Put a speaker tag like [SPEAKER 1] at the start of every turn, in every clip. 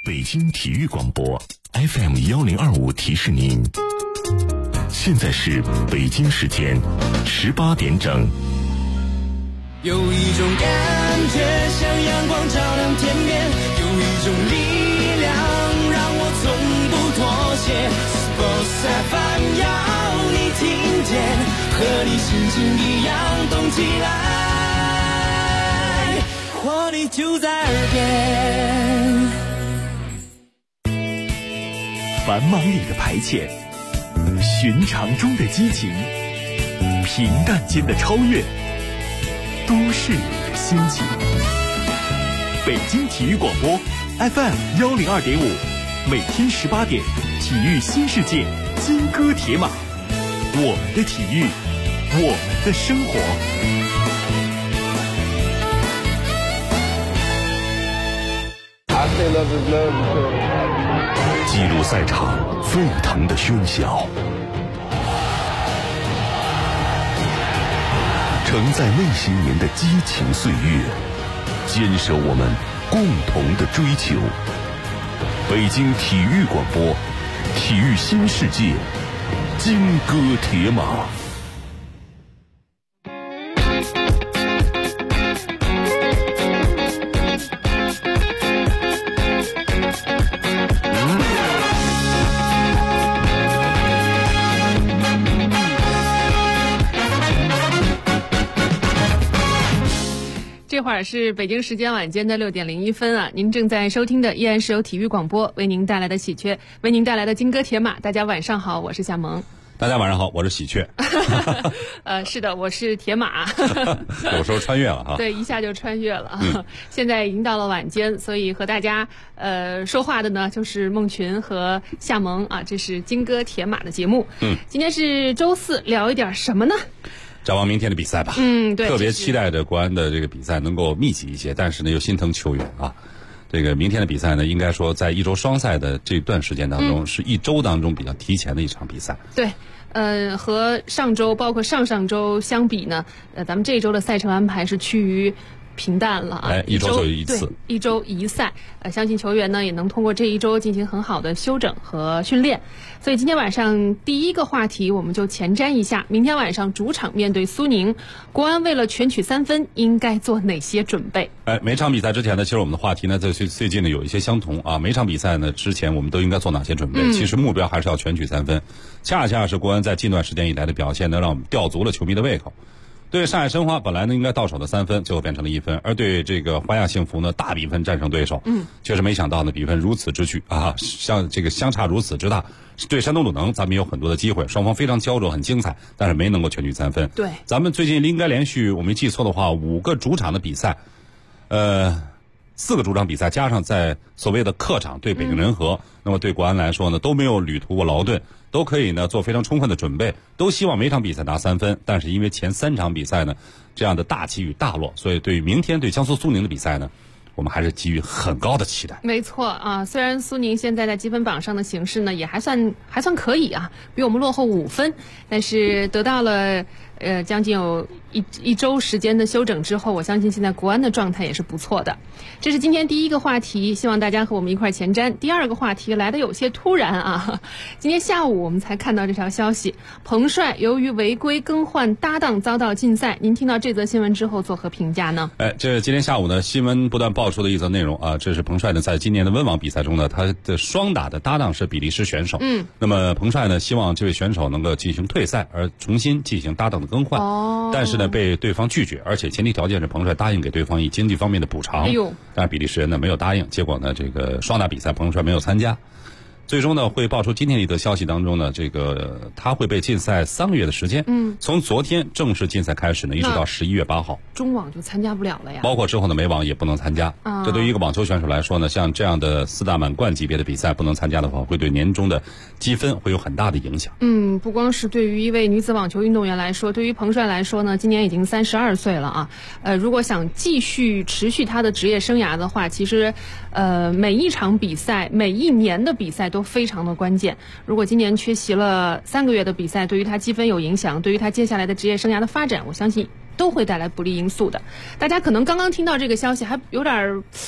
[SPEAKER 1] 北京体育广播 FM1025提示您，现在是北京时间18点整。
[SPEAKER 2] 有一种感觉像阳光照亮天边，有一种力量让我从不妥协。Sports FM 要你听见，和你心情一样动起来，活力就在耳边。
[SPEAKER 3] 繁忙里的排遣，寻常中的激情，平淡间的超越，都市里的心情。北京体育广播 FM102.5，每天18点，体育新世界，金戈铁马，我们的体育，我们的生活。
[SPEAKER 1] 记录赛场沸腾的喧嚣，承载那些年的激情岁月，坚守我们共同的追求。北京体育广播，体育新世界，金戈铁马。
[SPEAKER 4] 这会儿是北京时间晚间的6点01分啊！您正在收听的依然是由体育广播为您带来的喜鹊，为您带来的金戈铁马。大家晚上好，我是夏萌。
[SPEAKER 5] 大家晚上好，我是喜鹊。
[SPEAKER 4] 是的，我是铁马。
[SPEAKER 5] 有时候穿越了哈。
[SPEAKER 4] 对，一下就穿越了。现在已经到了晚间，所以和大家说话的呢就是孟群和夏萌啊，这是金戈铁马的节目。今天是周四，聊一点什么呢？
[SPEAKER 5] 展望明天的比赛吧。对，特别期待着国安的这个比赛能够密集一些，但是呢又心疼球员啊。这个明天的比赛呢，应该说在一周双赛的这段时间当中，是一周当中比较提前的一场比赛。
[SPEAKER 4] 对。和上周包括上上周相比呢，咱们这一周的赛程安排是趋于平淡了啊，
[SPEAKER 5] 一周就一次，
[SPEAKER 4] 一周一赛。相信球员呢也能通过这一周进行很好的休整和训练。所以今天晚上第一个话题我们就前瞻一下，明天晚上主场面对苏宁，国安为了全取3分应该做哪些准备？
[SPEAKER 5] 每场比赛之前呢，其实我们的话题呢在最近呢有一些相同啊。每场比赛呢之前我们都应该做哪些准备？其实目标还是要全取3分。恰恰是国安在近段时间以来的表现呢，让我们吊足了球迷的胃口。对上海申花本来呢应该到手的3分，最后变成了1分；而对这个华夏幸福呢，大比分战胜对手。确实没想到呢，比分如此之巨啊，像这个相差如此之大。对山东鲁能，咱们有很多的机会，双方非常焦灼，很精彩，但是没能够全取3分。
[SPEAKER 4] 对，
[SPEAKER 5] 咱们最近应该连续，我没记错的话，5个主场的比赛，4个主场比赛加上在所谓的客场对北京人和，那么对国安来说呢，都没有旅途过劳顿，都可以呢做非常充分的准备，都希望每场比赛拿3分。但是因为前3场比赛呢这样的大起与大落，所以对于明天对江苏苏宁的比赛呢，我们还是给予很高的期待。
[SPEAKER 4] 没错啊，虽然苏宁现在在积分榜上的形势呢也还算可以啊，比我们落后5分，但是得到了将近有一周时间的休整之后，我相信现在国安的状态也是不错的。这是今天第一个话题，希望大家和我们一块前瞻。第二个话题来的有些突然啊，今天下午我们才看到这条消息，彭帅由于违规更换搭档遭到禁赛，您听到这则新闻之后作何评价呢？
[SPEAKER 5] 这今天下午呢新闻不断爆出的一则内容啊，这是彭帅呢在今年的温网比赛中呢，他的双打的搭档是比利时选手。那么彭帅呢希望这位选手能够进行退赛，而重新进行搭档的更换。但是呢被对方拒绝，而且前提条件是彭帅答应给对方以经济方面的补偿。但是比利时人呢没有答应，结果呢这个双打比赛彭帅没有参加。最终呢会爆出今天一则消息当中呢，这个他会被禁赛3个月的时间。从昨天正式禁赛开始呢，一直到11月8号，
[SPEAKER 4] 中网就参加不了了呀。
[SPEAKER 5] 包括之后的美网也不能参加。这对于一个网球选手来说呢，像这样的4大满贯级别的比赛不能参加的话，会对年终的积分会有很大的影响。
[SPEAKER 4] 不光是对于一位女子网球运动员来说，对于彭帅来说呢，今年已经32岁了啊。如果想继续持续他的职业生涯的话，其实每一场比赛每一年的比赛都非常的关键。如果今年缺席了3个月的比赛，对于他积分有影响，对于他接下来的职业生涯的发展，我相信都会带来不利因素的。大家可能刚刚听到这个消息还有点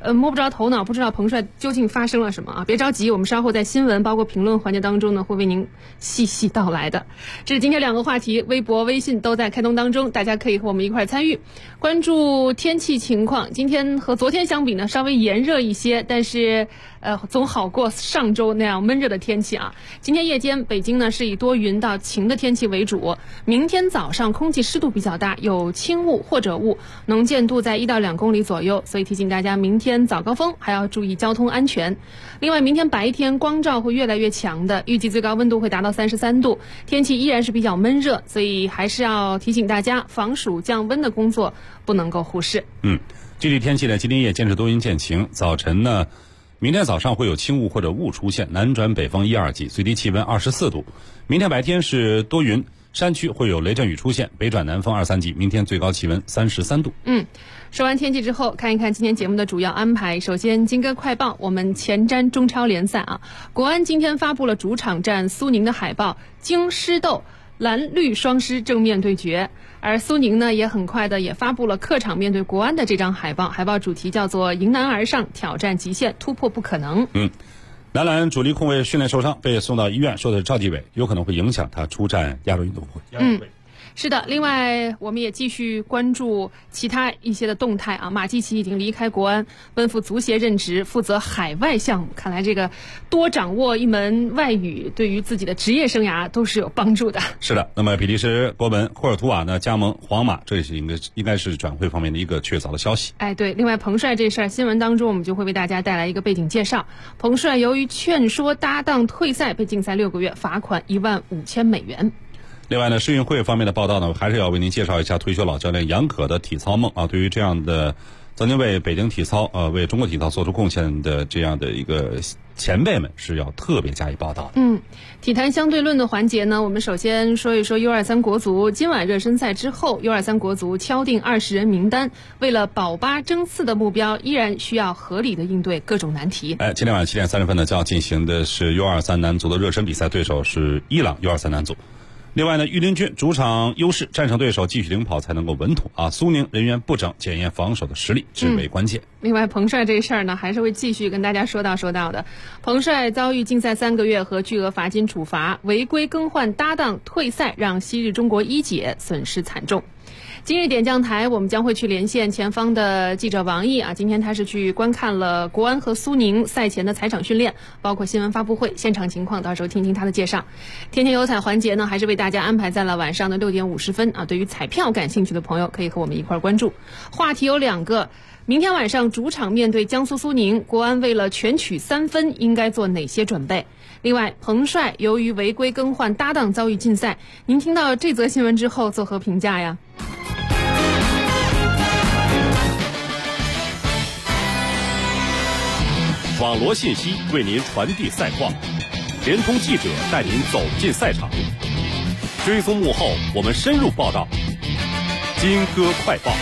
[SPEAKER 4] 摸不着头脑，不知道彭帅究竟发生了什么啊？别着急，我们稍后在新闻包括评论环节当中呢，会为您细细道来的。这是今天2个话题，微博、微信都在开通当中，大家可以和我们一块参与，关注天气情况。今天和昨天相比呢，稍微炎热一些，但是总好过上周那样闷热的天气啊。今天夜间北京呢是以多云到晴的天气为主，明天早上空气湿度比较大，有轻雾或者雾，能见度在1到2公里左右，所以提醒大家明天早高峰还要注意交通安全。另外明天白天光照会越来越强的，预计最高温度会达到33度，天气依然是比较闷热，所以还是要提醒大家防暑降温的工作不能够忽视。
[SPEAKER 5] 具体天气呢，今天夜间是多云见晴，早晨呢明天早上会有轻雾或者雾出现，南转北风1、2级，最低气温24度。明天白天是多云，山区会有雷阵雨出现，北转南风2、3级，明天最高气温33度。
[SPEAKER 4] 说完天气之后，看一看今天节目的主要安排。首先金歌快报，我们前瞻中超联赛啊，国安今天发布了主场战苏宁的海报，京狮斗蓝绿双狮正面对决。而苏宁呢也很快的也发布了客场面对国安的这张海报，海报主题叫做迎难而上，挑战极限，突破不可能。
[SPEAKER 5] 男篮主力控卫训练受伤，被送到医院，说的是赵继伟，有可能会影响他出战亚洲运动会。
[SPEAKER 4] 是的，另外我们也继续关注其他一些的动态啊。马季奇已经离开国安，奔赴足协任职，负责海外项目。看来这个多掌握一门外语，对于自己的职业生涯都是有帮助的。
[SPEAKER 5] 是的，那么比利时国门霍尔图瓦呢加盟皇马，这是应该是转会方面的一个确凿的消息。
[SPEAKER 4] 对，另外彭帅这事儿，新闻当中我们就会为大家带来一个背景介绍。彭帅由于劝说搭档退赛，被禁赛6个月，罚款$15,000。
[SPEAKER 5] 另外呢，世运会方面的报道呢，还是要为您介绍一下退休老教练杨可的体操梦啊。对于这样的曾经为北京体操为中国体操做出贡献的这样的一个前辈们，是要特别加以报道的。
[SPEAKER 4] 体坛相对论的环节呢，我们首先说一说 U23 国足。今晚热身赛之后， U23 国足敲定20人名单，为了保8争4的目标，依然需要合理的应对各种难题。
[SPEAKER 5] 今天晚上7点30分呢，将要进行的是 U23 男足的热身比赛，对手是伊朗 U23 男足。另外呢，御林军主场优势战胜对手，继续领跑才能够稳妥啊。苏宁人员不整，检验防守的实力至为关键。
[SPEAKER 4] 另外彭帅这事儿呢，还是会继续跟大家说到的。彭帅遭遇禁赛3个月和巨额罚金处罚，违规更换搭档退赛，让昔日中国一姐损失惨重。今日点将台，我们将会去连线前方的记者王毅啊。今天他是去观看了国安和苏宁赛前的采场训练，包括新闻发布会现场情况，到时候听听他的介绍。天天有彩环节呢，还是为大家安排在了晚上的6点50分啊。对于彩票感兴趣的朋友，可以和我们一块关注。话题有2个。明天晚上主场面对江苏苏宁，国安为了全取3分，应该做哪些准备？另外，彭帅由于违规更换搭档遭遇禁赛，您听到这则新闻之后作何评价呀？
[SPEAKER 1] 网罗信息为您传递赛况，联通记者带您走进赛场，追踪幕后，我们深入报道。金歌快报。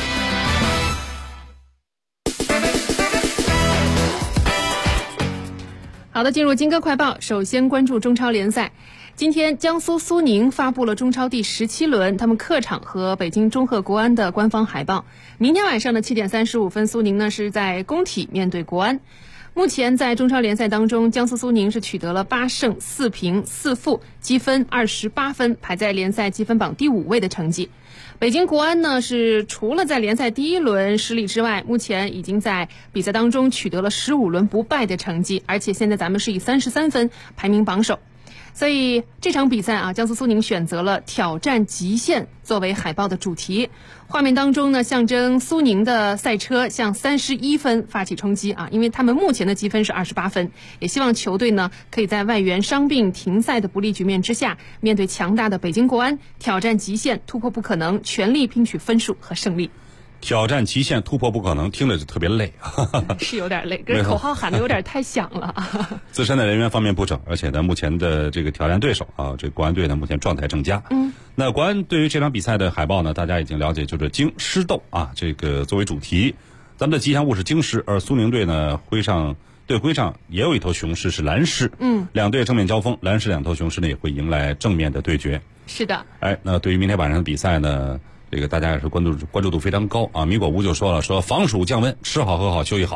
[SPEAKER 4] 好的，进入金歌快报，首先关注中超联赛。今天江苏苏宁发布了中超第17轮他们客场和北京中赫国安的官方海报。明天晚上的7点35分，苏宁呢是在工体面对国安。目前在中超联赛当中，江苏苏宁是取得了8胜4平4负，积分28分，排在联赛积分榜第5位的成绩。北京国安呢是除了在联赛第1轮失利之外，目前已经在比赛当中取得了15轮不败的成绩，而且现在咱们是以33分排名榜首。所以这场比赛啊，江苏苏宁选择了挑战极限作为海报的主题。画面当中呢，象征苏宁的赛车向31分发起冲击啊，因为他们目前的积分是28分，也希望球队呢可以在外援伤病停赛的不利局面之下，面对强大的北京国安，挑战极限，突破不可能，全力拼取分数和胜利。
[SPEAKER 5] 挑战极限，突破不可能，听着就特别累。
[SPEAKER 4] 是有点累，这口号喊的有点太响了。
[SPEAKER 5] 自身的人员方面不整，而且呢，目前的这个挑战对手啊，这国安队呢目前状态正佳。那国安对于这场比赛的海报呢，大家已经了解，就是京狮斗啊，这个作为主题，咱们的吉祥物是京狮，而苏宁队呢徽上也有一头雄狮是蓝狮。两队正面交锋，蓝狮两头雄狮呢也会迎来正面的对决。
[SPEAKER 4] 是的。
[SPEAKER 5] 那对于明天晚上的比赛呢，这个大家也是关注度非常高啊！米果屋就说了，说防暑降温，吃好喝好休息好。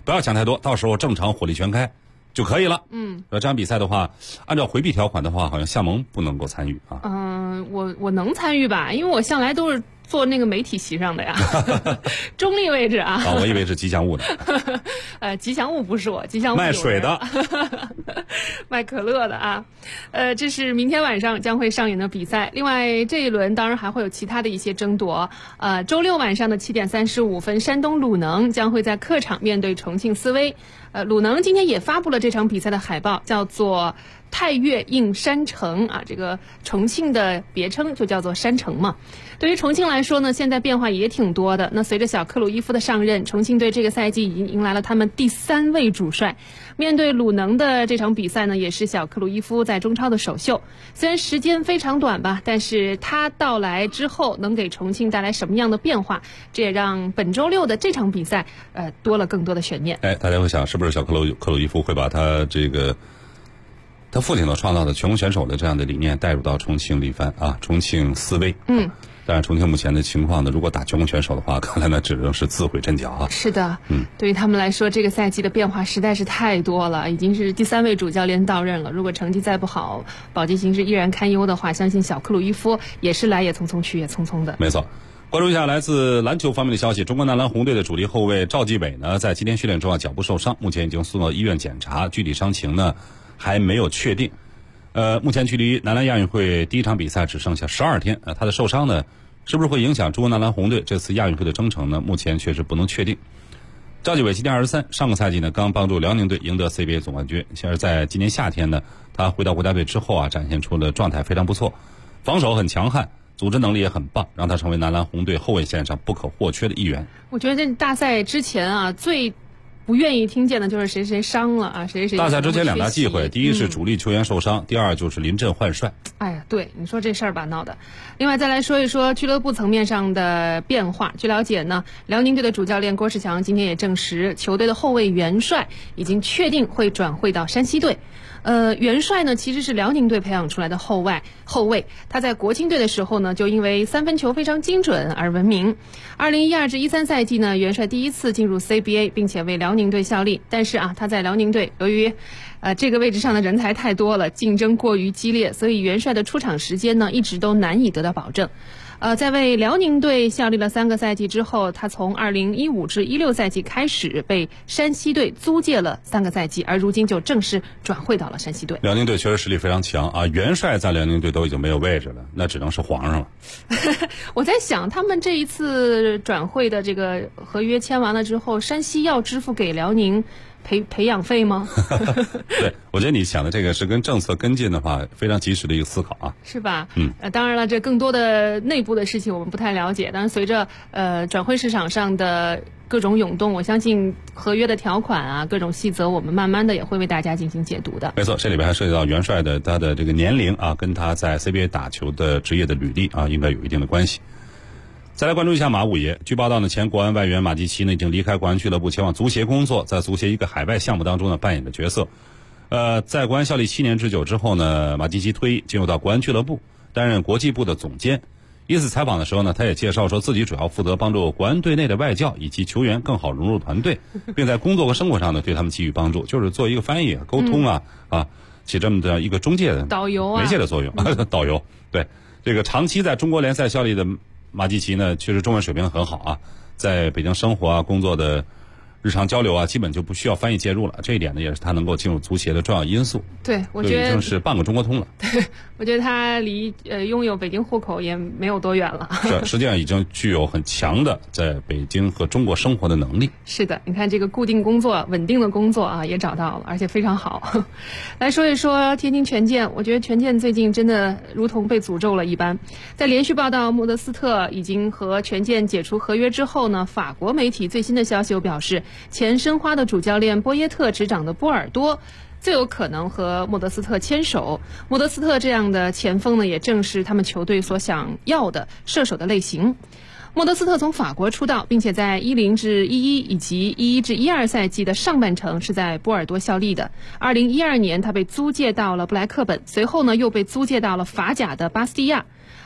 [SPEAKER 5] 不要想太多，到时候正常火力全开就可以了。这场比赛的话，按照回避条款的话，好像夏萌不能够参与啊。
[SPEAKER 4] 我能参与吧，因为我向来都是坐那个媒体席上的呀，中立位置啊。
[SPEAKER 5] 我以为是吉祥物呢。
[SPEAKER 4] 吉祥物不是我，吉祥物
[SPEAKER 5] 卖水的，
[SPEAKER 4] 卖可乐的啊。这是明天晚上将会上演的比赛。另外这一轮当然还会有其他的一些争夺。周六晚上的7点35分，山东鲁能将会在客场面对重庆斯威。鲁能今天也发布了这场比赛的海报，叫做太岳映山城啊，这个重庆的别称就叫做山城嘛。对于重庆来说呢，现在变化也挺多的。那随着小克鲁伊夫的上任，重庆队这个赛季已经迎来了他们第3位主帅。面对鲁能的这场比赛呢，也是小克鲁伊夫在中超的首秀。虽然时间非常短吧，但是他到来之后能给重庆带来什么样的变化，这也让本周六的这场比赛多了更多的悬念。
[SPEAKER 5] 大家会想，是不是小克鲁伊夫会把他父亲所创造的全国选手的这样的理念带入到重庆力帆啊，重庆斯威。当然重庆目前的情况呢，如果打全国选手的话，看来呢只能是自毁阵脚啊。
[SPEAKER 4] 是的，对于他们来说，这个赛季的变化实在是太多了，已经是第3位主教练到任了。如果成绩再不好，保级形势依然堪忧的话，相信小克鲁伊夫也是来也匆匆去也匆匆的。
[SPEAKER 5] 没错。关注一下来自篮球方面的消息，中国男篮红队的主力后卫赵继伟呢，在今天训练中脚部受伤，目前已经送到医院检查，具体伤情呢还没有确定。目前距离男篮亚运会第一场比赛只剩下12天，他的受伤呢，是不是会影响中国男篮红队这次亚运会的征程呢？目前确实不能确定。赵继伟今年23，上个赛季呢刚帮助辽宁队赢得 CBA 总冠军。现在在今年夏天呢，他回到国家队之后啊，展现出了状态非常不错，防守很强悍，组织能力也很棒，让他成为男篮红队后卫线上不可或缺的一员。
[SPEAKER 4] 我觉得这大赛之前啊，最不愿意听见的就是谁伤了啊，谁
[SPEAKER 5] 大赛之前2大忌讳，第一是主力球员受伤，第二就是临阵换帅。
[SPEAKER 4] 哎呀，对，你说这事儿吧闹的。另外再来说一说俱乐部层面上的变化。据了解呢，辽宁队的主教练郭士强今天也证实，球队的后卫元帅已经确定会转会到山西队。元帅呢其实是辽宁队培养出来的后卫，他在国青队的时候呢，就因为3分球非常精准而闻名。2012至13赛季呢，元帅第一次进入 CBA， 并且为辽宁队效力。但是啊，他在辽宁队由于这个位置上的人才太多了，竞争过于激烈，所以元帅的出场时间呢一直都难以得到保证。在为辽宁队效力了3个赛季之后，他从2015至16赛季开始被山西队租借了3个赛季，而如今就正式转会到了山西队。
[SPEAKER 5] 辽宁队确实实力非常强啊，元帅在辽宁队都已经没有位置了，那只能是皇上了。
[SPEAKER 4] 我在想，他们这一次转会的这个合约签完了之后，山西要支付给辽宁培养费吗？
[SPEAKER 5] 对，我觉得你想的这个是跟政策跟进的话，非常及时的一个思考啊，
[SPEAKER 4] 是吧？当然了，这更多的内部的事情我们不太了解，但是随着转会市场上的各种涌动，我相信合约的条款啊，各种细则，我们慢慢的也会为大家进行解读的。
[SPEAKER 5] 没错，这里边还涉及到元帅的他的这个年龄啊，跟他在 CBA 打球的职业的履历啊，应该有一定的关系。再来关注一下马五爷。据报道呢，前国安外援马基奇呢已经离开国安俱乐部，前往足协工作，在足协一个海外项目当中呢扮演的角色。在国安效力7年之久之后呢，马基奇退役，进入到国安俱乐部担任国际部的总监。一次采访的时候呢，他也介绍说自己主要负责帮助国安队内的外教以及球员更好融入团队，并在工作和生活上呢对他们给予帮助，就是做一个翻译、沟通起这么的一个中介的
[SPEAKER 4] 导游
[SPEAKER 5] 媒介的作用。导游，对，这个长期在中国联赛效力的马基奇呢，确实中文水平很好啊，在北京生活啊、工作的日常交流啊，基本就不需要翻译介入了。这一点呢，也是他能够进入足协的重要因素。
[SPEAKER 4] 对，我觉得
[SPEAKER 5] 已经是半个中国通了。
[SPEAKER 4] 对，我觉得他离拥有北京户口也没有多远了。
[SPEAKER 5] 是，实际上已经具有很强的在北京和中国生活的能力。
[SPEAKER 4] 是的，你看这个固定工作、稳定的工作啊，也找到了，而且非常好。来说一说天津权健，我觉得权健最近真的如同被诅咒了一般。在连续报道莫德斯特已经和权健解除合约之后呢，法国媒体最新的消息又表示，前申花的主教练波耶特执掌的波尔多最有可能和莫德斯特牵手。莫德斯特这样的前锋呢，也正是他们球队所想要的射手的类型。莫德斯特从法国出道，并且在10至11以及11至12赛季的上半程是在波尔多效力的。2012年他被租借到了布莱克本，随后呢又被租借到了法甲的巴斯蒂亚。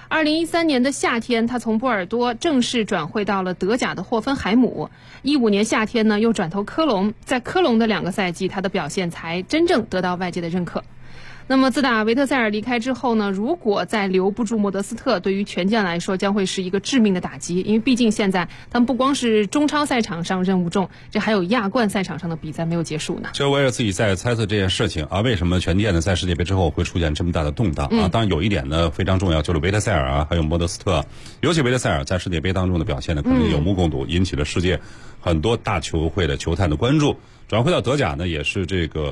[SPEAKER 4] 2013年的夏天，他从波尔多正式转会到了德甲的霍芬海姆。15年夏天呢，又转投科隆，在科隆的2个赛季，他的表现才真正得到外界的认可。那么自打维特塞尔离开之后呢，如果再留不住莫德斯特，对于权健来说将会是一个致命的打击，因为毕竟现在他们不光是中超赛场上任务重，这还有亚冠赛场上的比赛没有结束呢。
[SPEAKER 5] 其实我也自己在猜测这件事情啊，为什么权健呢在世界杯之后会出现这么大的动荡啊？当然有一点呢非常重要，就是维特塞尔啊，还有莫德斯特，尤其维特塞尔在世界杯当中的表现呢，可能有目共睹，引起了世界很多大球会的球探的关注。转会到德甲呢，也是这个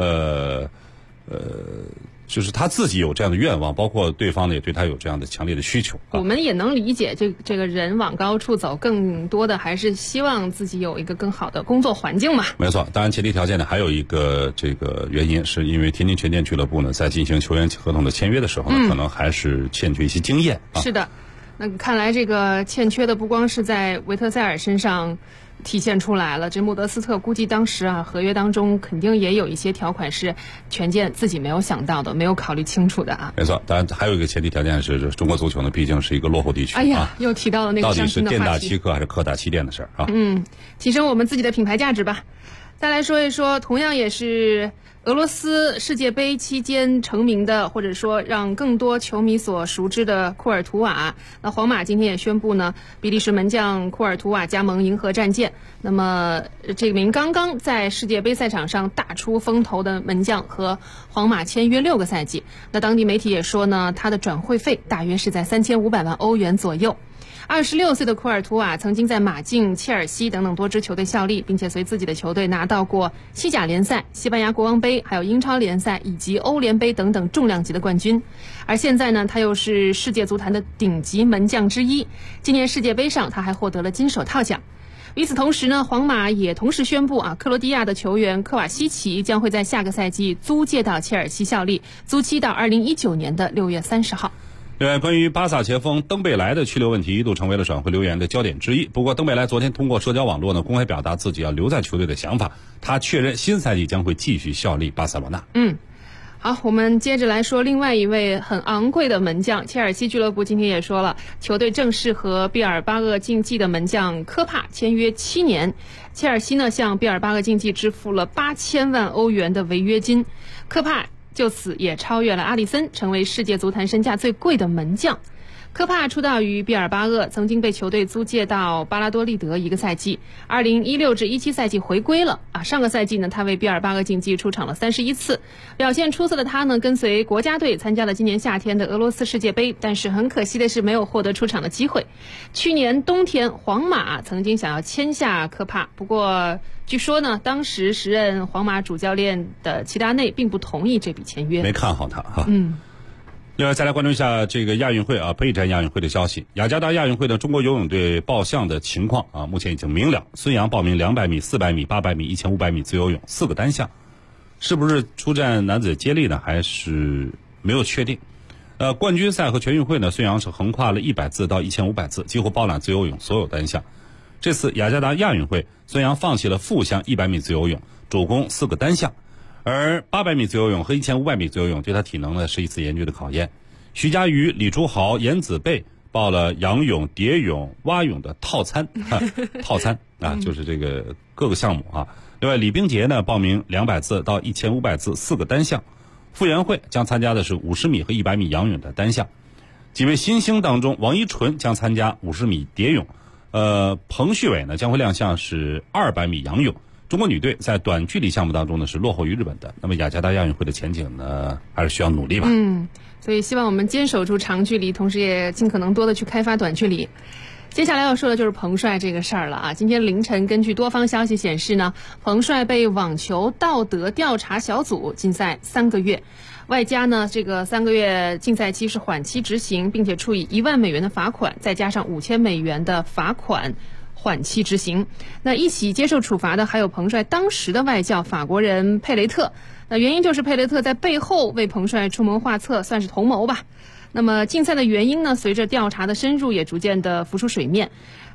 [SPEAKER 5] 就是他自己有这样的愿望，包括对方呢也对他有这样的强烈的需求。
[SPEAKER 4] 我们也能理解，这个人往高处走，更多的还是希望自己有一个更好的工作环境嘛。
[SPEAKER 5] 没错，当然前提条件呢，还有一个这个原因，是因为天津权健俱乐部呢在进行球员合同的签约的时候呢，可能还是欠缺一些经验。
[SPEAKER 4] 是的，那看来这个欠缺的不光是在维特塞尔身上体现出来了，这莫德斯特估计当时啊合约当中肯定也有一些条款是权健自己没有想到的，没有考虑清楚的啊。
[SPEAKER 5] 没错，当然还有一个前提条件是中国足球呢毕竟是一个落后地区。
[SPEAKER 4] 哎呀，又提到了那个伤心的话题，
[SPEAKER 5] 到底是店大欺客还是客大欺店的事儿啊？
[SPEAKER 4] 提升我们自己的品牌价值吧。再来说一说，同样也是俄罗斯世界杯期间成名的，或者说让更多球迷所熟知的库尔图瓦。那皇马今天也宣布呢，比利时门将库尔图瓦加盟银河战舰。那么这名刚刚在世界杯赛场上大出风头的门将和皇马签约6个赛季。那当地媒体也说呢，他的转会费大约是在3500万欧元左右。26岁的库尔图瓦曾经在马竞、切尔西等等多支球队效力，并且随自己的球队拿到过西甲联赛、西班牙国王杯，还有英超联赛以及欧联杯等等重量级的冠军。而现在呢，他又是世界足坛的顶级门将之一。今年世界杯上，他还获得了金手套奖。与此同时呢，皇马也同时宣布克罗地亚的球员科瓦西奇将会在下个赛季租借到切尔西效力，租期到2019年的6月30号。
[SPEAKER 5] 另外，关于巴萨前锋登贝莱的去留问题一度成为了转会留言的焦点之一。不过，登贝莱昨天通过社交网络呢公开表达自己要留在球队的想法，他确认新赛季将会继续效力巴塞罗那。
[SPEAKER 4] 好，我们接着来说另外一位很昂贵的门将。切尔西俱乐部今天也说了，球队正式和毕尔巴鄂竞技的门将科帕签约7年。切尔西呢向毕尔巴鄂竞技支付了8000万欧元的违约金，科帕就此也超越了阿里森，成为世界足坛身价最贵的门将。科帕出道于毕尔巴鄂，曾经被球队租借到巴拉多利德1个赛季，2016至17赛季回归了上个赛季呢，他为毕尔巴鄂竞技出场了31次，表现出色的他呢，跟随国家队参加了今年夏天的俄罗斯世界杯，但是很可惜的是没有获得出场的机会。去年冬天，皇马曾经想要签下科帕，不过据说呢，当时时任皇马主教练的齐达内并不同意这笔签约，
[SPEAKER 5] 没看好他哈。另外，再来关注一下这个亚运会备战亚运会的消息。雅加达亚运会的中国游泳队报项的情况目前已经明了。孙杨报名200米、400米、800米、1500米自由泳4个单项，是不是出战男子接力呢？还是没有确定。冠军赛和全运会呢，孙杨是横跨了100字到1500字，几乎包揽自由泳所有单项。这次雅加达亚运会，孙杨放弃了副项100米自由泳，主攻4个单项。而800米自由泳和1500米自由泳对他体能呢是一次严峻的考验。徐嘉余、李朱豪、严子贝报了仰泳、蝶泳、蛙泳的套餐就是这个各个项目另外，李冰洁呢报名200字到1500字4个单项。傅园慧将参加的是50米和100米仰泳的单项。几位新星当中，王一纯将参加50米蝶泳，彭旭伟呢将会亮相是200米仰泳。中国女队在短距离项目当中呢是落后于日本的，那么雅加达亚运会的前景呢还是需要努力吧。
[SPEAKER 4] 所以希望我们坚守住长距离，同时也尽可能多的去开发短距离。接下来要说的就是彭帅这个事儿了今天凌晨，根据多方消息显示呢，彭帅被网球道德调查小组禁赛3个月，外加呢这个3个月禁赛期是缓期执行，并且处以1万美元的罚款，再加上5000美元的罚款。缓期执行。那一起接受处罚的还有彭帅当时的外教法国人佩雷特，那原因就是佩雷特在背后为彭帅出谋划策，算是同谋吧。那么禁赛的原因呢，随着调查的深入也逐渐的浮出水面。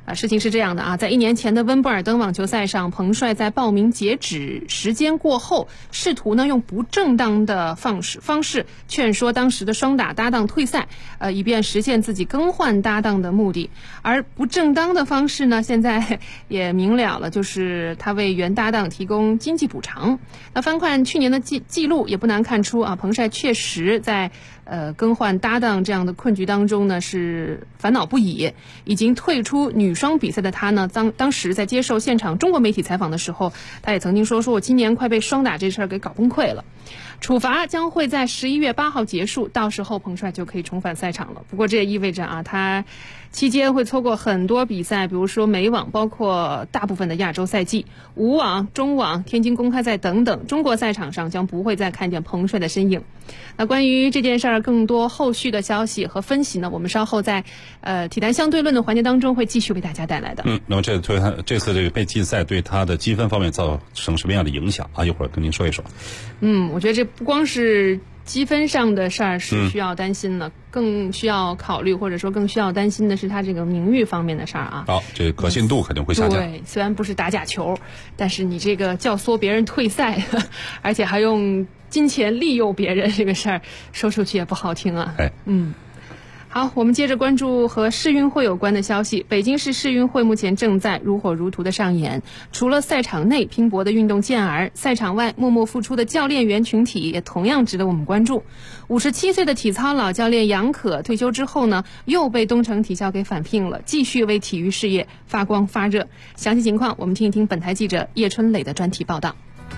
[SPEAKER 4] 事情是这样的啊，在1年前的温布尔登网球赛上，彭帅在报名截止时间过后，试图呢用不正当的方式劝说当时的双打搭档退赛，以便实现自己更换搭档的目的。而不正当的方式呢，现在也明了了，就是他为原搭档提供经济补偿。那翻看去年的记录，也不难看出啊，彭帅确实在更换搭档这样的困局当中呢是烦恼不已。已经退出女双比赛的他呢，当时在接受现场中国媒体采访的时候，他也曾经说我今年快被双打这事儿给搞崩溃了。处罚将会在11月8号结束，到时候彭帅就可以重返赛场了。不过这也意味着啊，他期间会错过很多比赛，比如说美网，包括大部分的亚洲赛季，武网、中网、天津公开赛等等，中国赛场上将不会再看见彭帅的身影。那关于这件事儿更多后续的消息和分析呢，我们稍后在体坛相对论的环节当中会继续为大家带来的。
[SPEAKER 5] 那么这次这个被禁赛对他的积分方面造成什么样的影响啊？一会儿跟您说一说。
[SPEAKER 4] 我觉得这不光是积分上的事儿是需要担心的，更需要考虑或者说更需要担心的是他这个名誉方面的事儿啊。
[SPEAKER 5] 这可信度肯定会下降。
[SPEAKER 4] 对，虽然不是打假球，但是你这个教唆别人退赛，而且还用金钱利诱别人，这个事儿说出去也不好听啊。好，我们接着关注和世运会有关的消息。北京市世运会目前正在如火如荼的上演，除了赛场内拼搏的运动健儿，赛场外默默付出的教练员群体也同样值得我们关注。57岁的体操老教练杨可退休之后呢，又被东城体校给返聘了，继续为体育事业发光发热。详细情况我们听一听本台记者叶春磊的专题报道。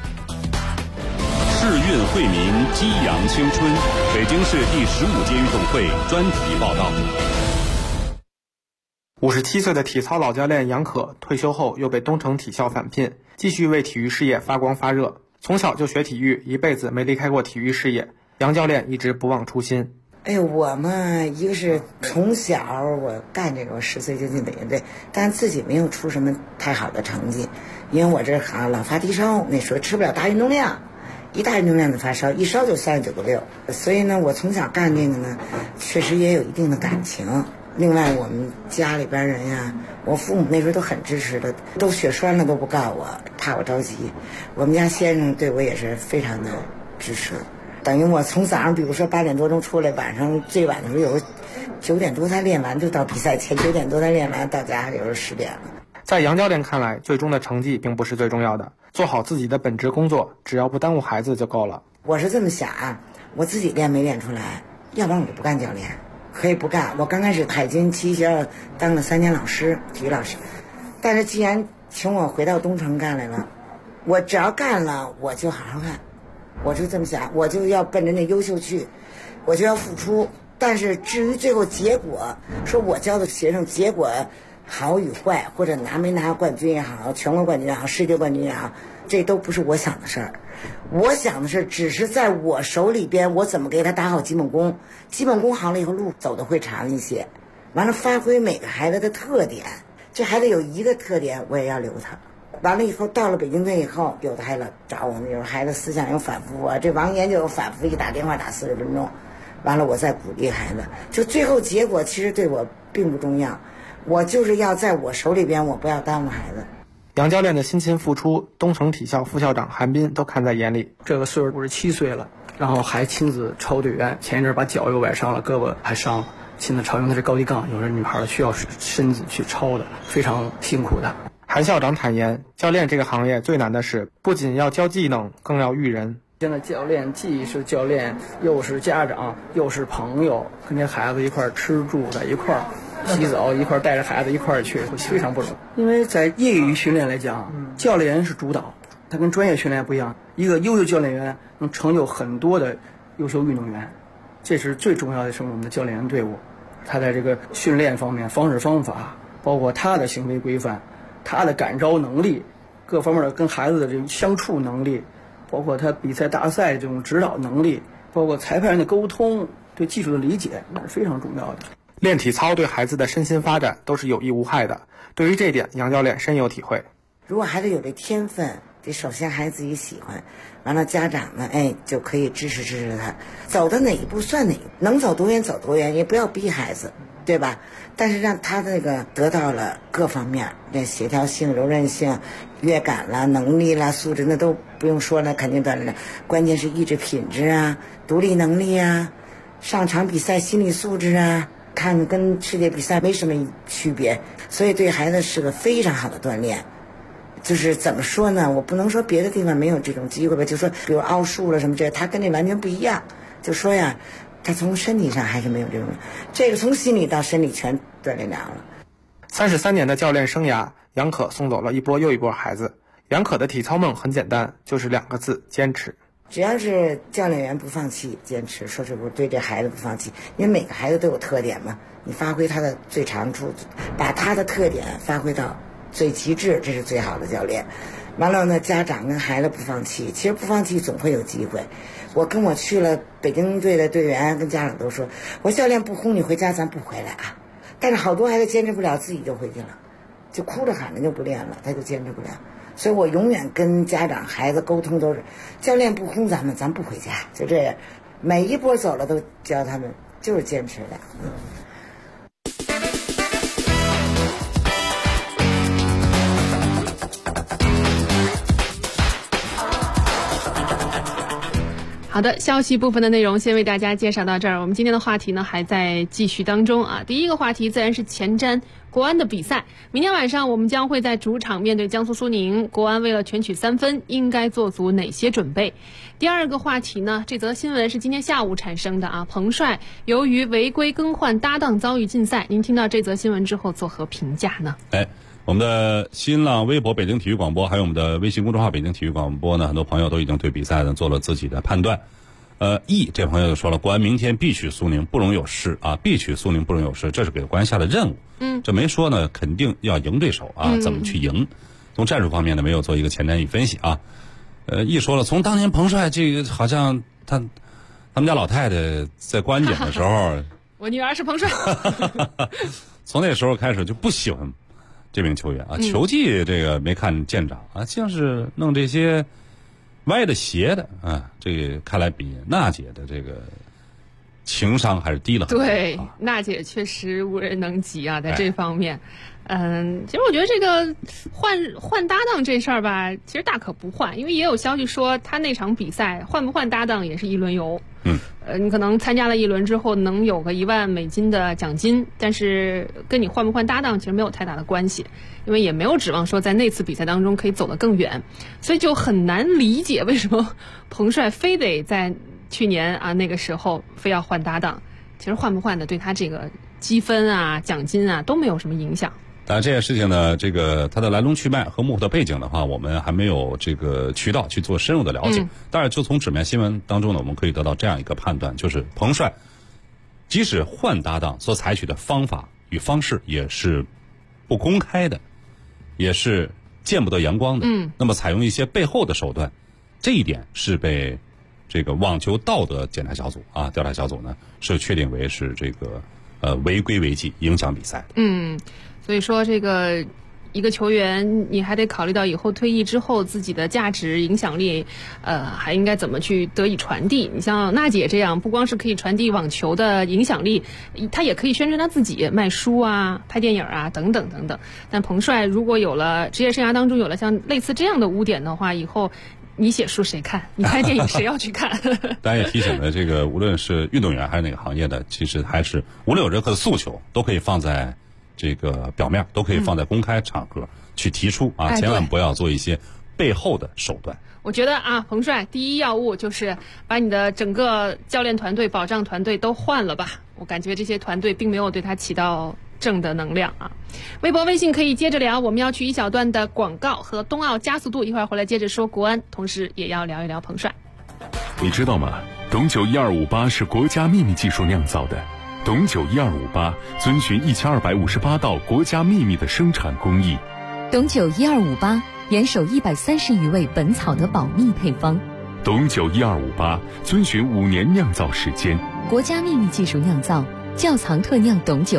[SPEAKER 1] 世运惠民，激扬青春。北京市第15届运动会专题报道。
[SPEAKER 6] 57岁的体操老教练杨可退休后又被东城体校返聘，继续为体育事业发光发热。从小就学体育，一辈子没离开过体育事业，杨教练一直不忘初心。
[SPEAKER 7] 我嘛，一个是从小我干这个，我10岁就进北运队，但自己没有出什么太好的成绩，因为我这老发低烧，那时候吃不了大运动量。一大运动量的发烧，一烧就39.6，所以呢，我从小干这个呢，确实也有一定的感情。另外，我们家里边人呀，我父母那时候都很支持的，都血栓了都不告我，怕我着急。我们家先生对我也是非常的支持，等于我从早上，比如说8点多钟出来，晚上最晚的时候有9点多才练完，就到比赛前9点多才练完，到家有时候10点了。
[SPEAKER 6] 在杨教练看来，最终的成绩并不是最重要的，做好自己的本职工作，只要不耽误孩子就够了。
[SPEAKER 7] 我是这么想啊，我自己练没练出来，要不然我就不干教练，可以不干。我刚开始海军体育学校当了3年老师，体育老师，但是既然请我回到东城干来了，我只要干了我就好好干，我就这么想，我就要奔着那优秀去，我就要付出。但是至于最后结果，说我教的学生结果好与坏，或者拿没拿冠军也好，全国冠军也好，世界冠军也好，这都不是我想的事儿。我想的是只是在我手里边，我怎么给他打好基本功，基本功好了以后路走得会长一些，完了发挥每个孩子的特点，这孩子有一个特点我也要留他。完了以后到了北京队以后，有的孩子找我们，有的孩子思想有反复啊，这王岩就有反复，一打电话打40分钟，完了我再鼓励孩子，就最后结果其实对我并不重要，我就是要在我手里边，我不要耽误孩子。
[SPEAKER 6] 杨教练的辛勤付出，东城体校副校长韩斌都看在眼里。
[SPEAKER 8] 这个岁数57岁了，然后还亲自超队员，前一阵把脚又崴伤了，胳膊还伤了，亲自超，因为他是高低杠，有的女孩需要身子去超的，非常辛苦的。
[SPEAKER 6] 韩校长坦言，教练这个行业最难的是，不仅要教技能，更要育人。
[SPEAKER 8] 现在教练既是教练，又是家长，又是朋友，跟这孩子一块吃住在一块儿，洗澡一块带着孩子一块去，非常不容易。因为在业余训练来讲，教练是主导，他跟专业训练不一样。一个优秀教练员能成就很多的优秀运动员，这是最重要的，是我们的教练员队伍。他在这个训练方面、方式方法，包括他的行为规范、他的感召能力，各方面的跟孩子的这种相处能力，包括他比赛大赛这种指导能力，包括裁判人的沟通，对技术的理解，那是非常重要的。
[SPEAKER 6] 练体操对孩子的身心发展都是有益无害的，对于这点杨教练深有体会。
[SPEAKER 7] 如果孩子有这天分， 得首先孩子自己喜欢，完了家长呢，就可以支持他，走到哪一步算哪一步，能走多远走多远，也不要逼孩子，对吧？但是让他那个得到了各方面，这协调性、柔韧性、乐感啦、能力啦、素质那都不用说了，肯定锻炼了。关键是意志品质啊、独立能力啊、上场比赛心理素质啊，看跟世界比赛没什么区别，所以对孩子是个非常好的锻炼。就是怎么说呢，我不能说别的地方没有这种机会吧，就说比如奥数了什么这，他跟这完全不一样。就说呀，他从身体上还是没有这种，这个从心理到身体全锻炼了。
[SPEAKER 6] 33年的教练生涯，杨可送走了一波又一波孩子。杨可的体操梦很简单，就是2个字：坚持。
[SPEAKER 7] 只要是教练员不放弃，坚持，说是不是对这孩子不放弃，因为每个孩子都有特点嘛，你发挥他的最长处，把他的特点发挥到最极致，这是最好的教练。完了呢，家长跟孩子不放弃，其实不放弃总会有机会。我跟我去了北京队的队员跟家长都说，我教练不轰你回家，咱不回来啊。但是好多孩子坚持不了，自己就回去了，就哭着喊着就不练了，他就坚持不了。所以我永远跟家长孩子沟通都是，教练不轰咱不回家，就这样。每一波走了都教他们，就是坚持的。
[SPEAKER 4] 好的，消息部分的内容先为大家介绍到这儿。我们今天的话题呢还在继续当中啊。第一个话题自然是前瞻国安的比赛。明天晚上我们将会在主场面对江苏苏宁，国安为了全取3分，应该做足哪些准备？第二个话题呢，这则新闻是今天下午产生的啊。彭帅由于违规更换搭档遭遇禁赛，您听到这则新闻之后作何评价呢？
[SPEAKER 5] 我们的新浪微博北京体育广播，还有我们的微信公众号北京体育广播呢，很多朋友都已经对比赛呢做了自己的判断。这朋友就说了，国安明天必取苏宁，不容有失啊！必取苏宁不容有失，这是给国安下的任务。这没说呢，肯定要赢对手啊，怎么去赢？从战术方面呢，没有做一个前瞻与分析啊。说了，从当年彭帅这个好像他们家老太太在国安警的时候，
[SPEAKER 4] 我女儿是彭帅，
[SPEAKER 5] 从那时候开始就不喜欢这名球员啊，球技这个没看见长啊，像是弄这些歪的斜的啊，这个看来比娜姐的这个情商还是低了很多。
[SPEAKER 4] 对，娜姐确实无人能及啊，在这方面。其实我觉得这个换搭档这事儿吧，其实大可不换，因为也有消息说他那场比赛换不换搭档也是一轮游。你可能参加了一轮之后能有个1万美金的奖金，但是跟你换不换搭档其实没有太大的关系，因为也没有指望说在那次比赛当中可以走得更远，所以就很难理解为什么彭帅非得在去年啊那个时候非要换搭档。其实换不换的对他这个积分啊、奖金啊都没有什么影响。
[SPEAKER 5] 当然这件事情呢，这个它的来龙去脉和幕后的背景的话，我们还没有这个渠道去做深入的了解。当然就从纸面新闻当中呢，我们可以得到这样一个判断，就是彭帅即使换搭档所采取的方法与方式也是不公开的，也是见不得阳光的。那么采用一些背后的手段，这一点是被这个网球道德检查小组啊调查小组呢是确定为是这个违规违纪影响比赛的。
[SPEAKER 4] 所以说这个一个球员你还得考虑到以后退役之后自己的价值影响力还应该怎么去得以传递。你像娜姐这样不光是可以传递网球的影响力，她也可以宣传她自己，卖书啊、拍电影啊等等等等。但彭帅如果有了职业生涯当中有了像类似这样的污点的话，以后你写书谁看？你拍电影谁要去看？
[SPEAKER 5] 当然也提醒了这个无论是运动员还是哪个行业的，其实还是无论有任何的诉求都可以放在这个表面，都可以放在公开场合去提出啊，千万不要做一些背后的手段。
[SPEAKER 4] 我觉得啊，彭帅第一要务就是把你的整个教练团队、保障团队都换了吧。我感觉这些团队并没有对他起到正的能量啊。微博、微信可以接着聊，我们要去一小段的广告和冬奥加速度，一会儿回来接着说国安，同时也要聊一聊彭帅。
[SPEAKER 1] 你知道吗？董酒1258是国家秘密技术酿造的。董酒1258遵循1258道国家秘密的生产工艺。
[SPEAKER 9] 董酒1258严守130余位本草的保密配方。
[SPEAKER 1] 董酒1258遵循5年酿造时间。
[SPEAKER 9] 国家秘密技术酿造，窖藏特酿董酒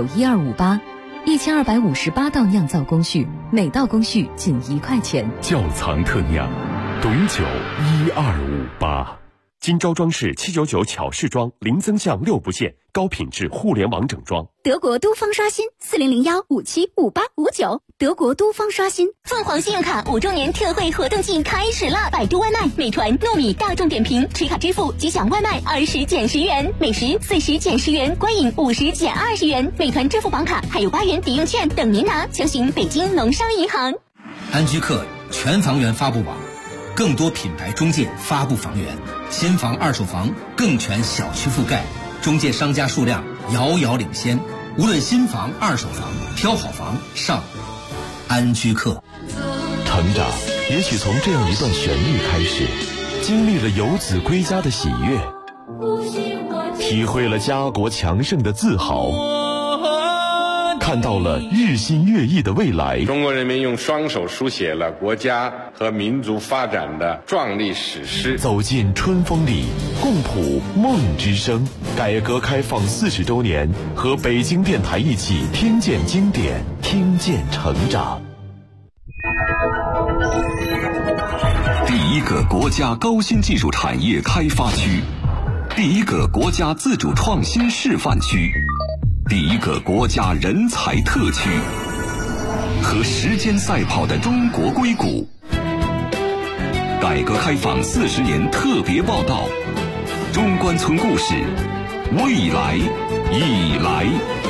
[SPEAKER 9] 1258，1258道酿造工序，每道工序仅1块钱。
[SPEAKER 1] 窖藏特酿。 董九1258。金招装饰799巧饰装，零增项6不限，高品质互联网整装。
[SPEAKER 10] 德国都方刷新4001575859，德国都方刷新。凤凰信用卡5周年特惠活动季开始了！百度外卖、美团、糯米、大众点评持卡支付即享外卖20减10元，美食40减10元，观影50减20元。美团支付宝卡还有8元抵用券等您拿，详询北京农商银行。
[SPEAKER 11] 安居客全房源发布网，更多品牌中介发布房源，新房二手房更全小区覆盖，中介商家数量遥遥领先。无论新房二手房，挑好房上安居客。
[SPEAKER 1] 成长也许从这样一段旋律开始，经历了游子归家的喜悦，体会了家国强盛的自豪，看到了日新月异的未来。
[SPEAKER 12] 中国人民用双手书写了国家和民族发展的壮丽史诗。
[SPEAKER 1] 走进春风里，共谱梦之声。改革开放40周年，和北京电台一起听见经典，听见成长。
[SPEAKER 13] 第一个国家高新技术产业开发区，第一个国家自主创新示范区，第一个国家人才特区，和时间赛跑的中国硅谷。改革开放40年特别报道，中关村故事，未来已来。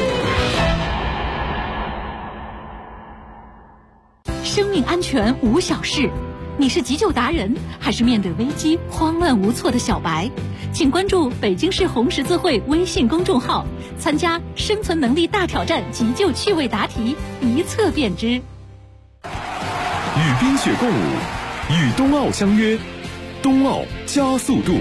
[SPEAKER 10] 生命安全无小事，你是急救达人，还是面对危机慌乱无措的小白？请关注北京市红十字会微信公众号，参加生存能力大挑战急救趣味答题，一测便知。
[SPEAKER 1] 与冰雪共舞，与冬奥相约，冬奥加速度。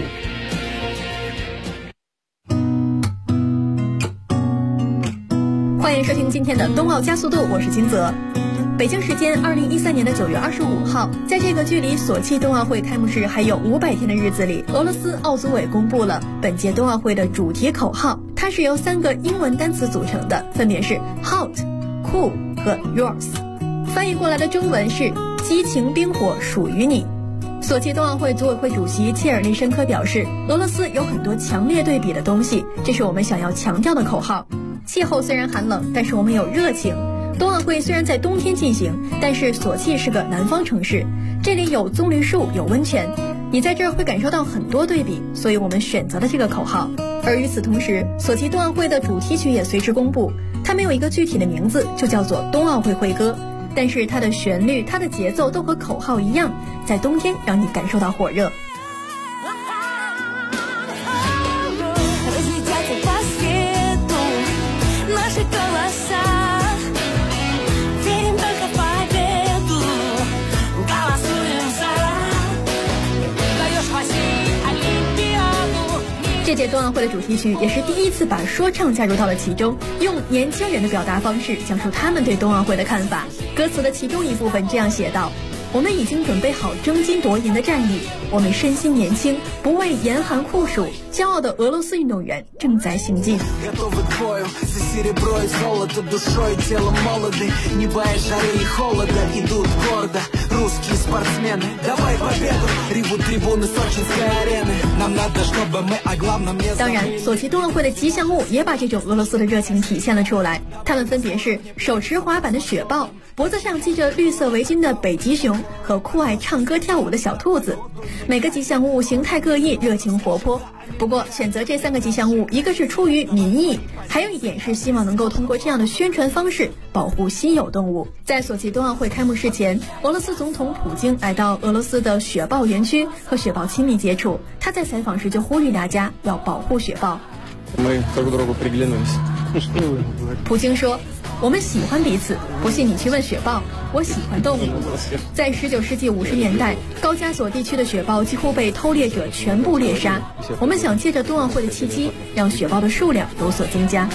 [SPEAKER 14] 欢迎收听今天的冬奥加速度，我是金泽。北京时间2013年9月25号，在这个距离索契冬奥会开幕式还有500天的日子里，俄罗斯奥组委公布了本届冬奥会的主题口号，它是由3个英文单词组成的，分别是 Hot、Cool 和 Yours， 翻译过来的中文是激情冰火属于你。索契冬奥会组委会主席切尔内申科表示，俄罗斯有很多强烈对比的东西，这是我们想要强调的口号。气候虽然寒冷，但是我们有热情。冬奥会虽然在冬天进行，但是索契是个南方城市，这里有棕榈树，有温泉，你在这儿会感受到很多对比，所以我们选择了这个口号。而与此同时，索契冬奥会的主题曲也随之公布，它没有一个具体的名字，就叫做冬奥会会歌，但是它的旋律、它的节奏都和口号一样，在冬天让你感受到火热。这届冬奥会的主题曲也是第一次把说唱加入到了其中，用年轻人的表达方式讲述他们对冬奥会的看法。歌词的其中一部分这样写道：我们已经准备好争金夺银的战役，我们身心年轻，不畏严寒酷暑，骄傲的俄罗斯运动员正在行进。当然，索契冬奥会的吉祥物也把这种俄罗斯的热情体现了出来，它们分别是手持滑板的雪豹，脖子上系着绿色围巾的北极熊和酷爱唱歌跳舞的小兔子。每个吉祥物形态各异，热情活泼。不过选择这3个吉祥物，一个是出于民意，还有一点是希望能够通过这样的宣传方式保护稀有动物。在索契冬奥会开幕式前，俄罗斯总统普京来到俄罗斯的雪豹园区和雪豹亲密接触，他在采访时就呼吁大家要保护雪豹。普京说，我们喜欢彼此，不信你去问雪豹，我喜欢动物。在19世纪50年代，高加索地区的雪豹几乎被偷猎者全部猎杀，我们想借着冬奥会的契机，让雪豹的数量有所增加。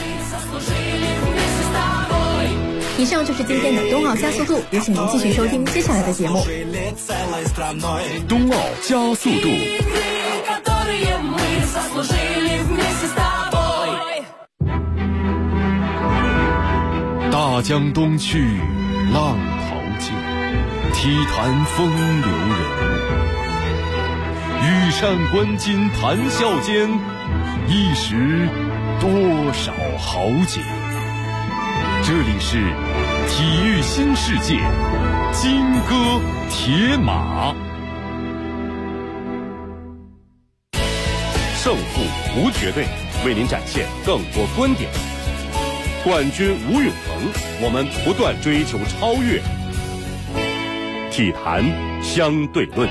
[SPEAKER 14] 以上就是今天的冬奥加速度，也请您继续收听接下来的节目。
[SPEAKER 1] 冬奥加速度。大江东去，浪淘尽，体坛风流人物， 扇观今谈笑间，一时多少豪杰。这里是体育新世界，金戈铁马。胜负无绝对，为您展现更多观点。冠军无永恒，我们不断追求超越。体坛相对论。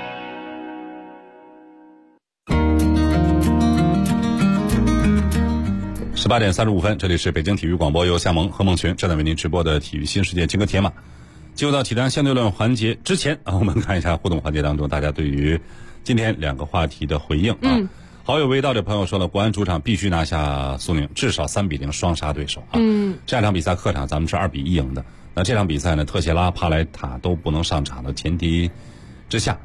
[SPEAKER 5] 18点35分，这里是北京体育广播，由夏萌和孟群正在为您直播的体育新世界金戈铁马。进入到体坛相对论环节之前我们看一下互动环节当中大家对于今天两个话题的回应好友味道的朋友说了，国安主场必须拿下苏宁，至少3-0双杀对手这场比赛客场咱们是2-1赢的。那这场比赛呢，特谢拉、帕莱塔都不能上场的前提之下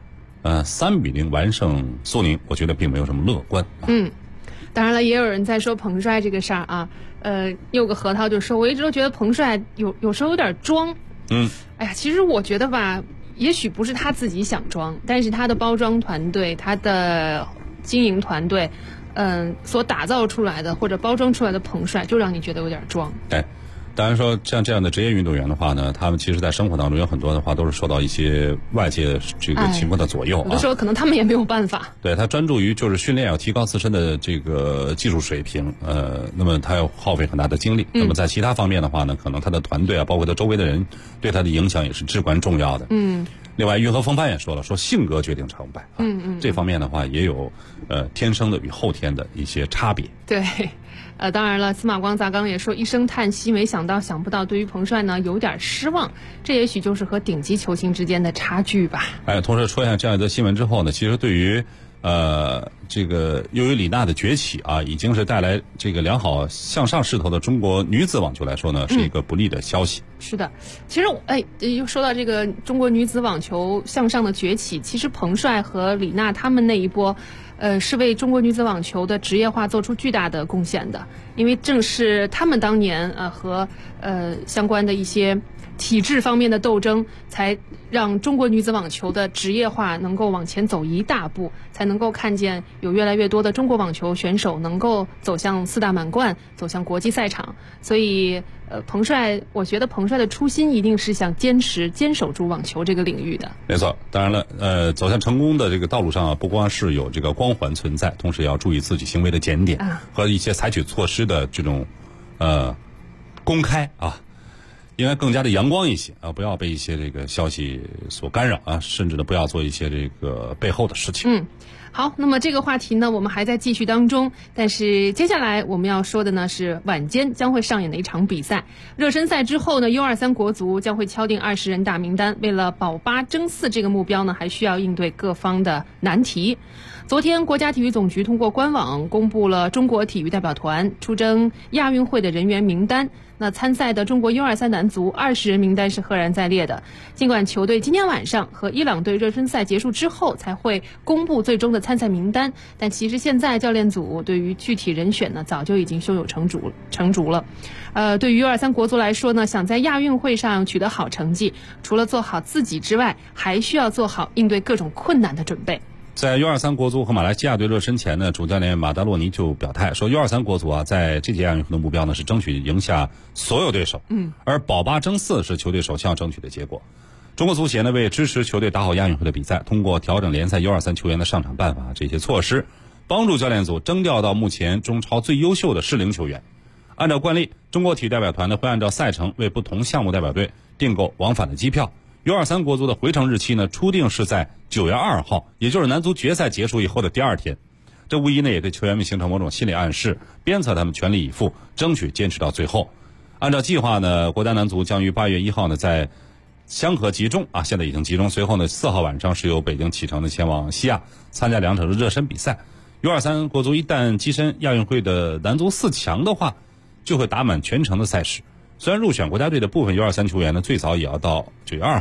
[SPEAKER 5] ，3-0完胜苏宁，我觉得并没有什么乐观。
[SPEAKER 4] 当然了，也有人在说彭帅这个事儿啊。有个核桃就说，我一直都觉得彭帅有时候有点装。哎呀，其实我觉得吧，也许不是他自己想装，但是他的包装团队、他的经营团队，所打造出来的或者包装出来的彭帅，就让你觉得有点装。
[SPEAKER 5] 当然说像这样的职业运动员的话呢，他们其实在生活当中有很多的话都是受到一些外界这个情况的左右
[SPEAKER 4] 有的时候可能他们也没有办法。
[SPEAKER 5] 对，他专注于就是训练，要提高自身的这个技术水平，那么他要耗费很大的精力。那么在其他方面的话呢，可能他的团队包括他周围的人对他的影响也是至关重要的。另外，运河风帆也说了，说性格决定成败这方面的话也有天生的与后天的一些差别。
[SPEAKER 4] 对。当然了，司马光砸缸也说一声叹息，想不到对于彭帅呢有点失望，这也许就是和顶级球星之间的差距吧。
[SPEAKER 5] 同时出现这样一则新闻之后呢，其实对于这个由于李娜的崛起已经是带来这个良好向上势头的中国女子网球来说呢，是一个不利的消息。
[SPEAKER 4] 是的，其实又说到这个中国女子网球向上的崛起，其实彭帅和李娜他们那一波是为中国女子网球的职业化做出巨大的贡献的，因为正是他们当年和相关的一些体制方面的斗争，才让中国女子网球的职业化能够往前走一大步，才能够看见有越来越多的中国网球选手能够走向4大满贯，走向国际赛场。所以彭帅，我觉得彭帅的初心一定是想坚守住网球这个领域的。
[SPEAKER 5] 没错，当然了，走向成功的这个道路上不光是有这个光环存在，同时也要注意自己行为的检点和一些采取措施的这种公开应该更加的阳光一些不要被一些这个消息所干扰甚至呢不要做一些这个背后的事情。
[SPEAKER 4] 好，那么这个话题呢我们还在继续当中，但是接下来我们要说的呢是晚间将会上演的一场比赛。热身赛之后呢 U23 国足将会敲定20人大名单，为了保8争4这个目标呢，还需要应对各方的难题。昨天国家体育总局通过官网公布了中国体育代表团出征亚运会的人员名单。那参赛的中国 U23 男足20人名单是赫然在列的。尽管球队今天晚上和伊朗队热身赛结束之后才会公布最终的参赛名单，但其实现在教练组对于具体人选呢早就已经胸有成竹了。对于 U23 国足来说呢，想在亚运会上取得好成绩，除了做好自己之外，还需要做好应对各种困难的准备。
[SPEAKER 5] 在 U23 国足和马来西亚队热身前呢，主教练马达洛尼就表态说 U23 国足在这届亚运会的目标呢是争取赢下所有对手，而保8争4是球队首先要争取的结果。中国足协呢为支持球队打好亚运会的比赛，通过调整联赛 U23 球员的上场办法这些措施，帮助教练组征调到目前中超最优秀的适龄球员。按照惯例，中国体育代表团呢会按照赛程为不同项目代表队订购往返的机票。U23 国足的回程日期呢初定是在9月2号，也就是男足决赛结束以后的第2天。这无疑呢也对球员们形成某种心理暗示，鞭策他们全力以赴，争取坚持到最后。按照计划呢，国家男足将于8月1号呢在香河集中现在已经集中，随后呢4号晚上是由北京启程的前往西亚参加2场的热身比赛。U23 国足一旦跻身亚运会的男足4强的话，就会打满全程的赛事。虽然入选国家队的部分 U23 球员呢最早也要到9月2号才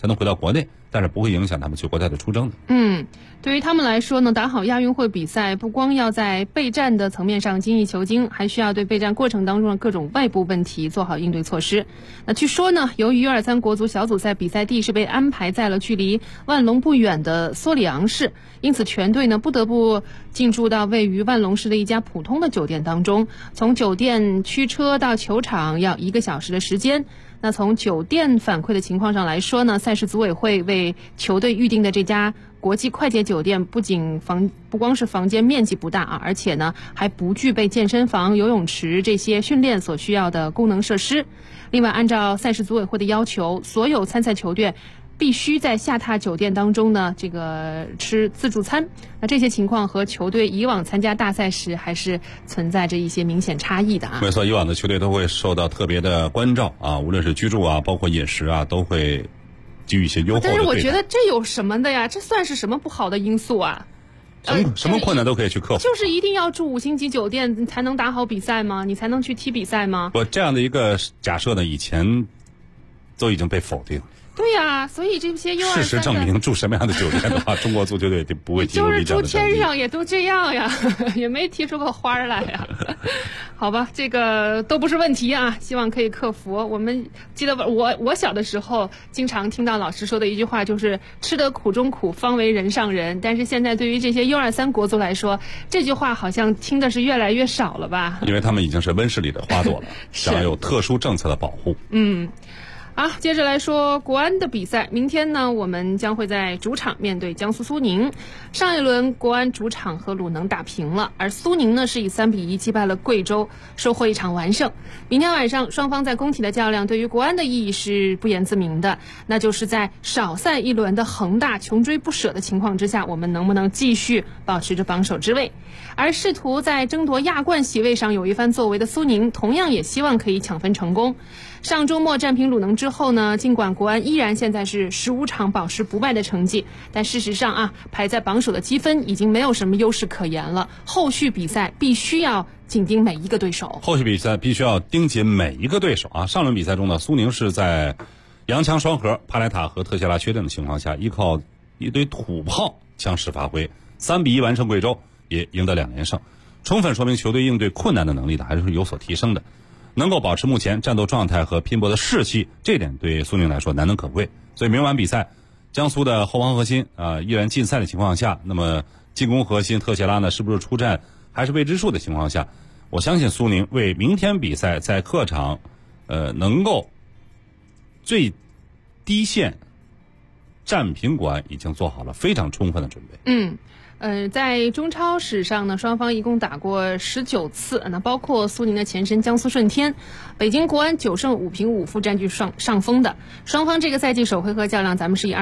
[SPEAKER 5] 才能回到国内，但是不会影响他们去国家队出征的。
[SPEAKER 4] 对于他们来说呢，打好亚运会比赛，不光要在备战的层面上精益求精，还需要对备战过程当中的各种外部问题做好应对措施。那据说呢，由于U23国足小组赛比赛地是被安排在了距离万隆不远的梭里昂市，因此全队呢不得不进驻到位于万隆市的一家普通的酒店当中，从酒店驱车到球场要1个小时的时间。那从酒店反馈的情况上来说呢，赛事组委会为球队预定的这家国际快捷酒店不光是房间面积不大啊，而且呢还不具备健身房、游泳池这些训练所需要的功能设施。另外，按照赛事组委会的要求，所有参赛球队必须在下榻酒店当中呢吃自助餐。那这些情况和球队以往参加大赛时还是存在着一些明显差异的啊。
[SPEAKER 5] 没错，以往的球队都会受到特别的关照啊，无论是居住啊，包括饮食啊，都会给予一些优厚的对待。
[SPEAKER 4] 但是我觉得这有什么的呀？这算是什么不好的因素啊？
[SPEAKER 5] 什么困难都可以去克服。
[SPEAKER 4] 就是一定要住5星级酒店才能打好比赛吗？你才能去踢比赛吗？
[SPEAKER 5] 这样的一个假设呢，以前都已经被否定了。
[SPEAKER 4] 对呀，所以这些U23
[SPEAKER 5] 事实证明，住什么样的酒店的话，中国足球队就不会提供这样的
[SPEAKER 4] 就是住天上也都这样呀，也没提出个花来呀。好吧，这个都不是问题啊，希望可以克服。我们记得我小的时候经常听到老师说的一句话，就是吃得苦中苦，方为人上人。但是现在对于这些U23国足来说，这句话好像听的是越来越少了吧？
[SPEAKER 5] 因为他们已经是温室里的花朵了，享有特殊政策的保护。
[SPEAKER 4] 好，接着来说国安的比赛。明天呢，我们将会在主场面对江苏苏宁。上一轮国安主场和鲁能打平了，而苏宁呢是以3-1击败了贵州，收获一场完胜。明天晚上双方在工体的较量，对于国安的意义是不言自明的，那就是在少赛一轮的恒大穷追不舍的情况之下，我们能不能继续保持着榜首之位？而试图在争夺亚冠席位上有一番作为的苏宁，同样也希望可以抢分成功。上周末战平鲁能之后呢，尽管国安依然现在是15场保持不败的成绩，但事实上啊，排在榜首的积分已经没有什么优势可言了。后续比赛必须要紧盯每一个对手。
[SPEAKER 5] 后续比赛必须要盯紧每一个对手啊！上轮比赛中呢，苏宁是在洋枪双核帕莱塔和特谢拉缺阵的情况下，依靠一堆土炮强势发挥，3-1完胜贵州，也赢得2连胜，充分说明球队应对困难的能力呢还是有所提升的。能够保持目前战斗状态和拼搏的士气，这点对苏宁来说难能可贵。所以明晚比赛，江苏的后防核心依然禁赛的情况下，那么进攻核心特谢拉呢是不是出战还是未知数的情况下，我相信苏宁为明天比赛在客场能够最低线战平国安已经做好了非常充分的准备。
[SPEAKER 4] 在中超史上呢，双方一共打过19次，那包括苏宁的前身江苏舜天，北京国安9胜5平5负占据上风的。双方这个赛季首回合较量，咱们是以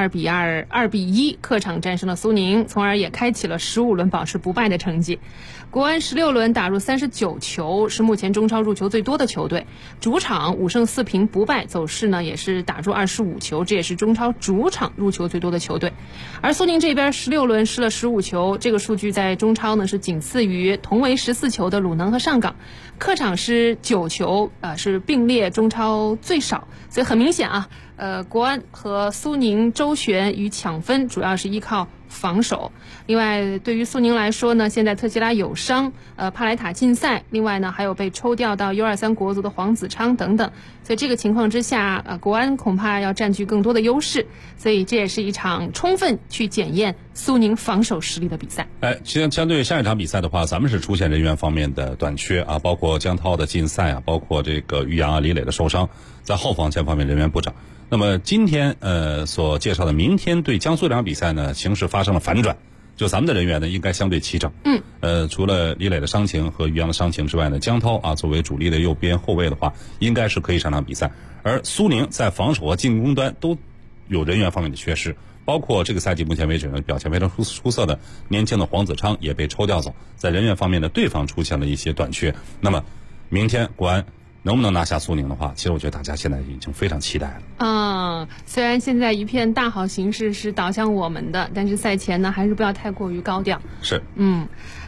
[SPEAKER 4] 2-2、2-1客场战胜了苏宁，从而也开启了15轮保持不败的成绩。国安16轮打入39球，是目前中超入球最多的球队。主场5胜4平不败，走势呢也是打入25球，这也是中超主场入球最多的球队。而苏宁这边16轮失了15球，这个数据在中超呢是仅次于同为14球的鲁能和上港。客场失9球，是并列中超最少。所以很明显啊，国安和苏宁周旋与抢分主要是依靠防守。另外，对于苏宁来说呢，现在特谢拉有伤，帕莱塔禁赛，另外呢还有被抽调到U23国足的黄子昌等等。所以这个情况之下，国安恐怕要占据更多的优势。所以这也是一场充分去检验苏宁防守实力的比赛。
[SPEAKER 5] 相对于上一场比赛的话，咱们是出现人员方面的短缺啊，包括江涛的禁赛啊，包括这个于洋啊、李磊的受伤，在后防线方面人员不涨。那么今天所介绍的明天对江苏这场比赛呢，形势发生了反转，就咱们的人员呢应该相对齐整。除了李磊的伤情和于洋的伤情之外呢，江涛啊作为主力的右边后卫的话，应该是可以上场比赛。而苏宁在防守和进攻端都有人员方面的缺失，包括这个赛季目前为止呢表现非常出色的年轻的黄子昌也被抽调走，在人员方面的对方出现了一些短缺。那么明天国安能不能拿下苏宁的话，其实我觉得大家现在已经非常期待了。
[SPEAKER 4] 虽然现在一片大好形势是导向我们的，但是赛前呢还是不要太过于高调。
[SPEAKER 5] 是。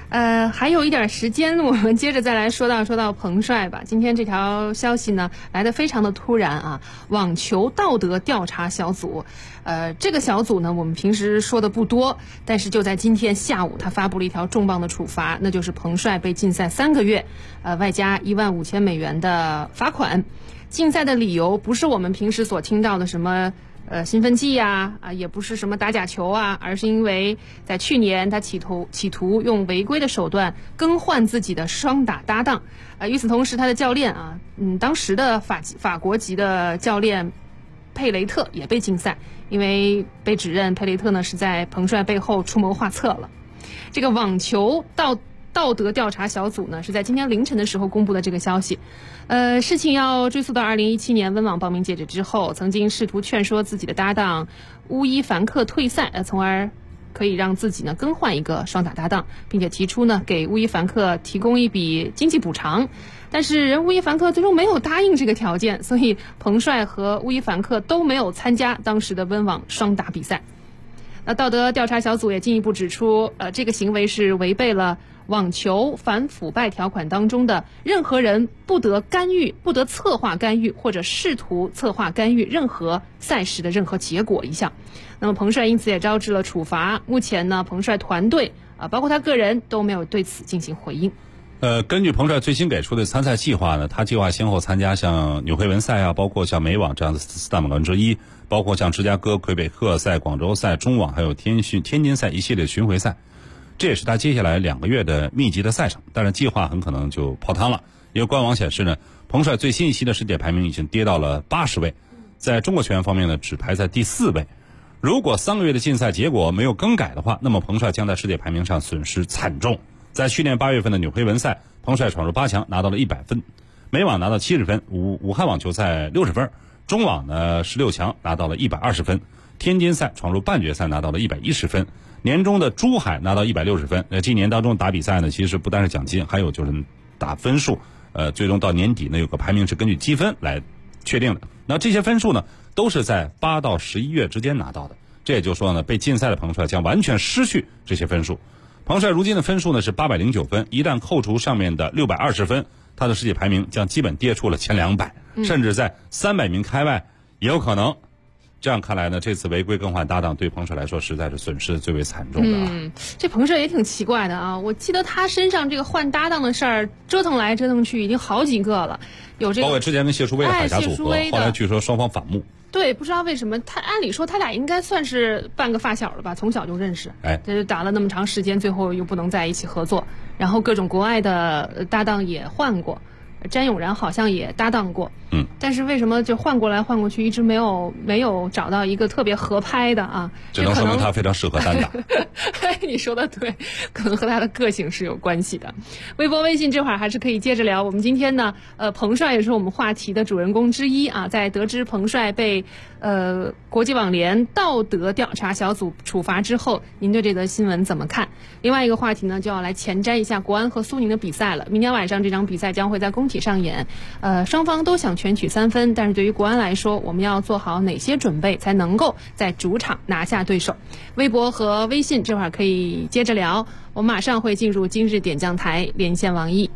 [SPEAKER 4] 还有一点时间，我们接着再来说到彭帅吧。今天这条消息呢来得非常的突然啊，网球道德调查小组，这个小组呢我们平时说的不多，但是就在今天下午，他发布了一条重磅的处罚，那就是彭帅被禁赛3个月，外加15000美元的罚款。禁赛的理由不是我们平时所听到的什么兴奋剂也不是什么打假球而是因为在去年他企图用违规的手段更换自己的双打搭档。与此同时，他的教练当时的法国籍的教练佩雷特也被禁赛，因为被指认佩雷特呢是在彭帅背后出谋划策了。这个网球道德调查小组呢是在今天凌晨的时候公布的这个消息。事情要追溯到2017年温网报名截止之后，曾经试图劝说自己的搭档乌伊凡克退赛，从而可以让自己呢更换一个双打搭档，并且提出呢给乌伊凡克提供一笔经济补偿。但是乌伊凡克最终没有答应这个条件，所以彭帅和乌伊凡克都没有参加当时的温网双打比赛。那道德调查小组也进一步指出，这个行为是违背了网球反腐败条款当中的任何人不得干预、不得策划干预或者试图策划干预任何赛事的任何结果一项。那么彭帅因此也招致了处罚。目前呢，彭帅团队包括他个人都没有对此进行回应。
[SPEAKER 5] 根据彭帅最新给出的参赛计划呢，他计划先后参加像纽黑文赛包括像美网这样的4大满贯之一，包括像芝加哥、魁北克赛、广州赛、中网还有天津赛一系列巡回赛。这也是他接下来2个月的密集的赛程，但是计划很可能就泡汤了。因为官网显示呢，彭帅最新一期的世界排名已经跌到了80位，在中国球员方面呢，只排在第4位。如果3个月的禁赛结果没有更改的话，那么彭帅将在世界排名上损失惨重。在去年8月份的纽黑文赛，彭帅闯入8强，拿到了100分；美网拿到70分，武汉网球赛60分；中网呢16强拿到了120分；天津赛闯入半决赛拿到了110分；年终的珠海拿到160分。今年当中打比赛呢，其实不单是奖金，还有就是打分数。最终到年底呢，有个排名是根据积分来确定的。那这些分数呢，都是在8到11月之间拿到的。这也就是说呢，被禁赛的彭帅将完全失去这些分数。彭帅如今的分数呢是809分，一旦扣除上面的620分，他的世界排名将基本跌出了前200，甚至在300名开外也有可能。这样看来呢，这次违规更换搭档对彭帅来说实在是损失最为惨重的
[SPEAKER 4] 这彭帅也挺奇怪的我记得他身上这个换搭档的事儿折腾来折腾去已经好几个了，有这个
[SPEAKER 5] 包括之前跟谢淑薇的海峡组合，后来据说双方反目。
[SPEAKER 4] 对，不知道为什么按理说他俩应该算是半个发小了吧，从小就认识，这就打了那么长时间，最后又不能在一起合作，然后各种国外的搭档也换过，詹永然好像也搭档过，但是为什么就换过来换过去，一直没有找到一个特别合拍的
[SPEAKER 5] 只能说明他非常适合单打。
[SPEAKER 4] 你说的对，可能和他的个性是有关系的。微博、微信这会儿还是可以接着聊。我们今天呢，彭帅也是我们话题的主人公之一在得知彭帅被国际网联道德调查小组处罚之后，您对这则新闻怎么看？另外一个话题呢，就要来前瞻一下国安和苏宁的比赛了。明天晚上这场比赛将会在工体上演，双方都想全取3分，但是对于国安来说，我们要做好哪些准备才能够在主场拿下对手？微博和微信这会儿可以接着聊，我们马上会进入今日点将台，连线王毅。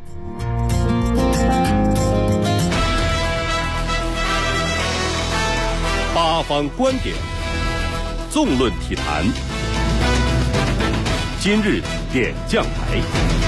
[SPEAKER 1] 八方观点，纵论体坛，今日点将台。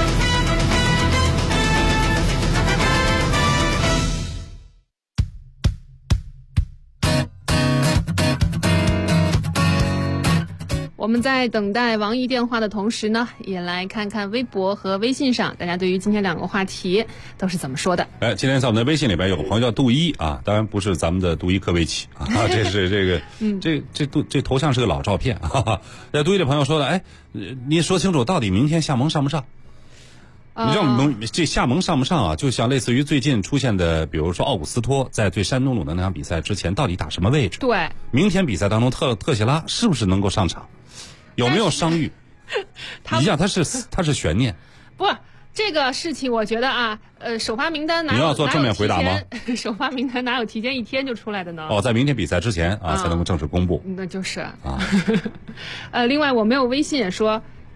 [SPEAKER 4] 我们在等待王毅电话的同时呢，也来看看微博和微信上大家对于今天2个话题都是怎么说的。
[SPEAKER 5] 今天在我们的微信里边有个朋友叫杜一当然不是咱们的杜伊科维奇这是这个这头像是个老照片那杜一的朋友说的，你说清楚到底明天夏蒙上不上？你知道这夏蒙上不上就像类似于最近出现的，比如说奥古斯托在对山东鲁能那场比赛之前到底打什么位置？
[SPEAKER 4] 对，
[SPEAKER 5] 明天比赛当中特谢拉是不是能够上场？有没有伤愈？一样，他是悬念。
[SPEAKER 4] 不，这个事情我觉得首发名单
[SPEAKER 5] 你要做正面回答吗？
[SPEAKER 4] 首发名单哪有提前1天就出来的呢？
[SPEAKER 5] 在明天比赛之前才能够正式公布。
[SPEAKER 4] 那就是另外我没有微信也说，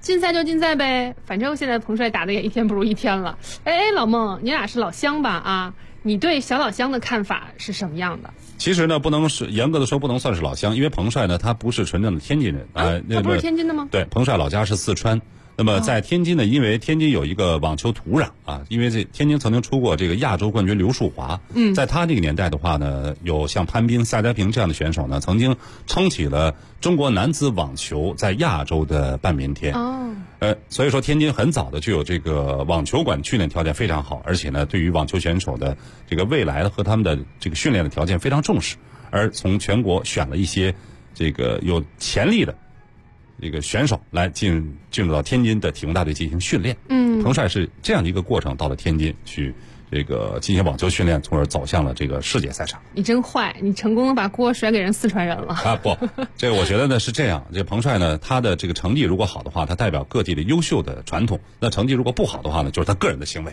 [SPEAKER 4] 竞赛就竞赛呗，反正现在彭帅打的也一天不如一天了。哎，老孟，你俩是老乡吧？啊，你对小老乡的看法是什么样的？
[SPEAKER 5] 其实呢，不能是严格的说不能算是老乡，因为彭帅呢他不是纯正的天津人啊，
[SPEAKER 4] 他不是天津的吗？
[SPEAKER 5] 对，彭帅老家是四川。那么在天津呢，因为天津有一个网球土壤啊，因为这天津曾经出过这个亚洲冠军刘树华，在他这个年代的话呢，有像潘斌、赛德平这样的选手呢，曾经撑起了中国男子网球在亚洲的半边天。所以说天津很早的就有这个网球馆训练条件非常好，而且呢，对于网球选手的这个未来和他们的这个训练的条件非常重视，而从全国选了一些这个有潜力的这个选手来进入到天津的体工大队进行训练。彭帅是这样的一个过程，到了天津去这个进行网球训练，从而走向了这个世界赛场。
[SPEAKER 4] 你真坏，你成功的把锅甩给人四川人了
[SPEAKER 5] 啊！不，这个我觉得呢是这样，这彭帅呢，他的这个成绩如果好的话，他代表各地的优秀的传统；那成绩如果不好的话呢，就是他个人的行为。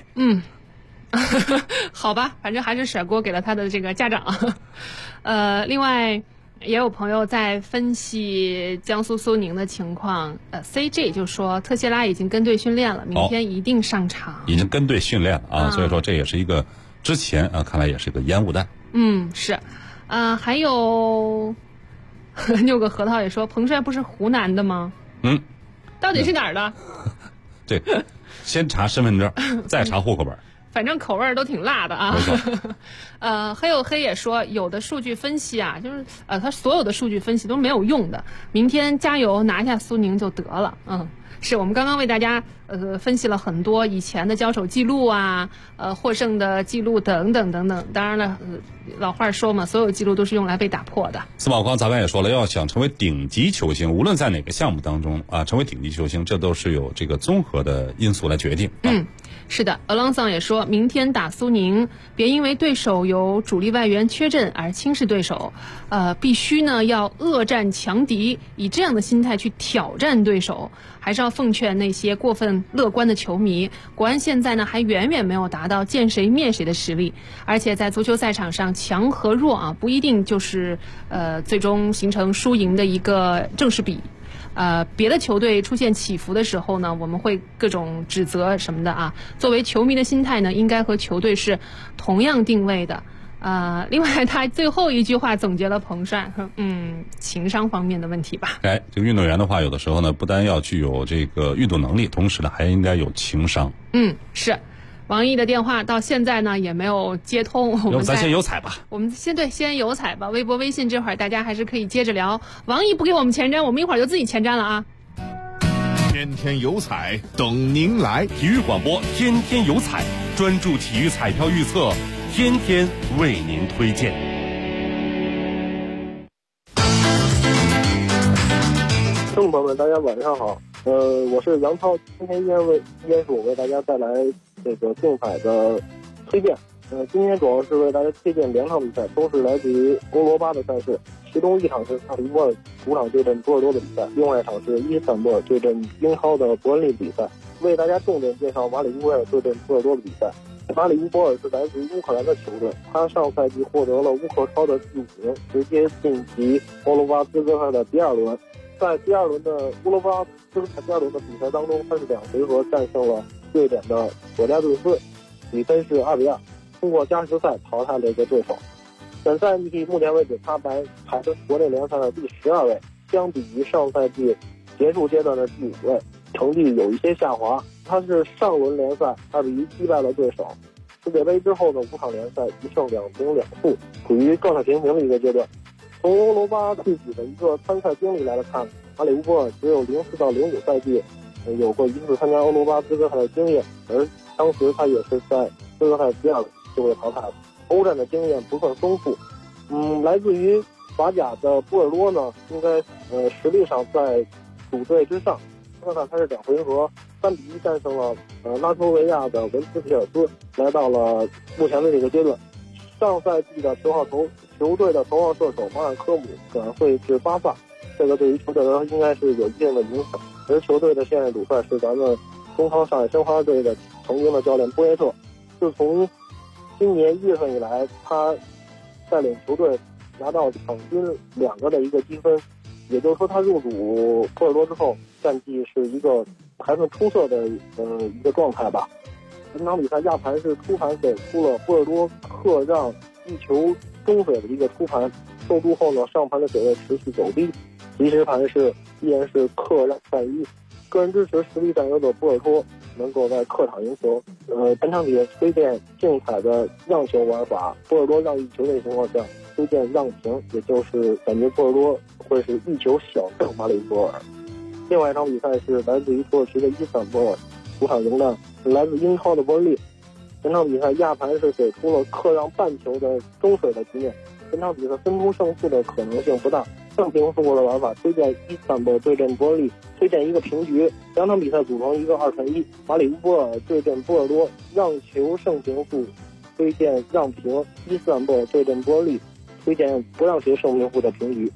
[SPEAKER 4] 好吧，反正还是甩锅给了他的这个家长。另外。也有朋友在分析江苏苏宁的情况，CJ 就说特谢拉已经跟队训练了，明天一定上场。
[SPEAKER 5] 已经跟队训练了啊，所以说这也是一个之前看来也是个烟雾弹。
[SPEAKER 4] 是，还有六个核桃也说彭帅不是湖南的吗？到底是哪儿的？
[SPEAKER 5] 对，先查身份证，再查户口本。
[SPEAKER 4] 反正口味都挺辣的啊。黑有黑也说，有的数据分析啊，就是他所有的数据分析都没有用的。明天加油拿下苏宁就得了。是我们刚刚为大家分析了很多以前的交手记录啊，获胜的记录等等等等。当然了，老话说嘛，所有记录都是用来被打破的。
[SPEAKER 5] 司马光咱们也说了，要想成为顶级球星，无论在哪个项目当中啊，成为顶级球星，这都是有这个综合的因素来决定。
[SPEAKER 4] 是的 ，Alonso 也说明天打苏宁，别因为对手有主力外援缺阵而轻视对手，必须呢要恶战强敌，以这样的心态去挑战对手。还是要奉劝那些过分乐观的球迷，国安现在呢还远远没有达到见谁灭谁的实力，而且在足球赛场上强和弱啊不一定就是最终形成输赢的一个正式比。别的球队出现起伏的时候呢，我们会各种指责什么的啊。作为球迷的心态呢，应该和球队是同样定位的。另外他最后一句话总结了彭帅说，情商方面的问题吧。
[SPEAKER 5] 这个运动员的话，有的时候呢，不单要具有这个运动能力，同时呢，还应该有情商。
[SPEAKER 4] 是。王毅的电话到现在呢也没有接通，
[SPEAKER 5] 咱先有彩吧。
[SPEAKER 4] 我们先有彩吧。微博、微信这会儿大家还是可以接着聊。王毅不给我们前瞻，我们一会儿就自己前瞻了啊。
[SPEAKER 1] 天天有彩等您来，体育广播天天有彩，专注体育彩票预测，天天为您推荐。
[SPEAKER 15] 听众朋友们，大家晚上好。我是杨涛，今天依然是我为大家带来这个竞彩的推荐。今天主要是为大家推荐2场比赛，都是来自于欧罗巴的赛事。其中一场是马里乌波尔主场对阵波尔多的比赛，另外一场是伊斯坦布尔对阵英超的伯恩利比赛。为大家重点介绍马里乌波尔对阵波尔多的比赛。马里乌波尔是来自于乌克兰的球队，他上赛季获得了乌克超的第5名，直接晋级欧罗巴资格赛的第2轮。在第2轮的欧罗巴资格赛第2轮的比赛当中，他是2回合战胜了瑞典的国家队队，比分是2-2，通过加时赛淘汰了一个对手。本赛季目前为止，他排国内联赛的第12位，相比于上赛季结束阶段的第5位，成绩有一些下滑。他是上轮联赛2-1击败了对手，世界杯之后的5场联赛1胜2平2负，处于状态平平的一个阶段。从欧罗巴自己的一个参赛经历来看，马里乌波尔只有04到05赛季有过1次参加欧罗巴资格赛的经验，而当时他也是在资格赛第2轮就被淘汰了，欧战的经验不算丰富。来自于法甲的波尔多呢，应该实力上在主队之上。资格赛他是2回合3-1战胜了拉脱维亚的文斯皮尔斯，来到了目前的这个阶段。上赛季的球队的头号射手马尔科姆转会至巴萨，这个对于球队来说应该是有一定的影响。而球队的现任主帅是咱们中超上海申花队的曾经的教练波耶特。自从今年1月份以来，他带领球队拿到场均2个的一个积分，也就是说他入主波尔多之后，战绩是一个还算出色的一个状态吧。本场比赛亚盘是初盘给出了波尔多客让一球中水的一个出盘，受注后呢，上盘的水位持续走低，即时盘是依然是客让3-1。个人支持实力占优的波尔多能够在客场赢球。本场比赛推荐竞彩的让球玩法，波尔多让1球的情况下推荐让平，也就是感觉波尔多会是1球小胜马里乌波尔。另外一场比赛是来自于土耳其的伊斯坦布尔主场迎战来自英超的伯恩利。本场比赛亚盘是给出了客让半球的中水的局面，本场比赛分出胜负的可能性不大。胜平负的玩法推荐伊斯坦布尔对阵伯恩利，推荐一个平局。两场比赛组成一个2-1。马里乌波尔对阵波尔多，让球胜平负推荐让平。伊斯坦布尔对阵伯恩利，推荐不让球胜平负的平局。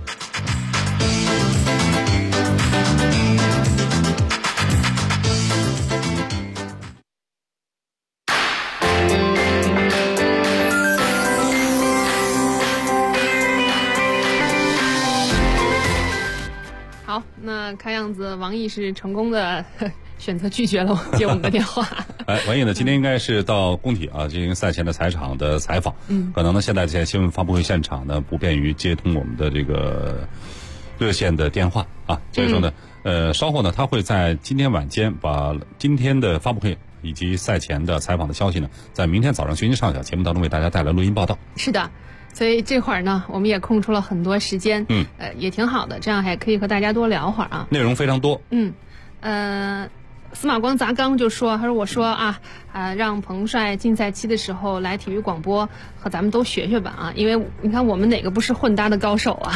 [SPEAKER 4] 好，那看样子王毅是成功的选择拒绝了接我们的电话。
[SPEAKER 5] 王毅呢，今天应该是到工体啊进行赛前的采场的采访。可能呢，现在在新闻发布会现场呢，不便于接通我们的这个热线的电话啊，所以说呢，稍后呢，他会在今天晚间把今天的发布会以及赛前的采访的消息呢，在明天早上讯息上小节目当中为大家带来录音报道。
[SPEAKER 4] 是的。所以这会儿呢，我们也空出了很多时间，也挺好的，这样还可以和大家多聊会儿啊。
[SPEAKER 5] 内容非常多。
[SPEAKER 4] 司马光砸缸就说，他说我说啊，让彭帅竞赛期的时候来体育广播和咱们都学学吧啊，因为你看我们哪个不是混搭的高手啊？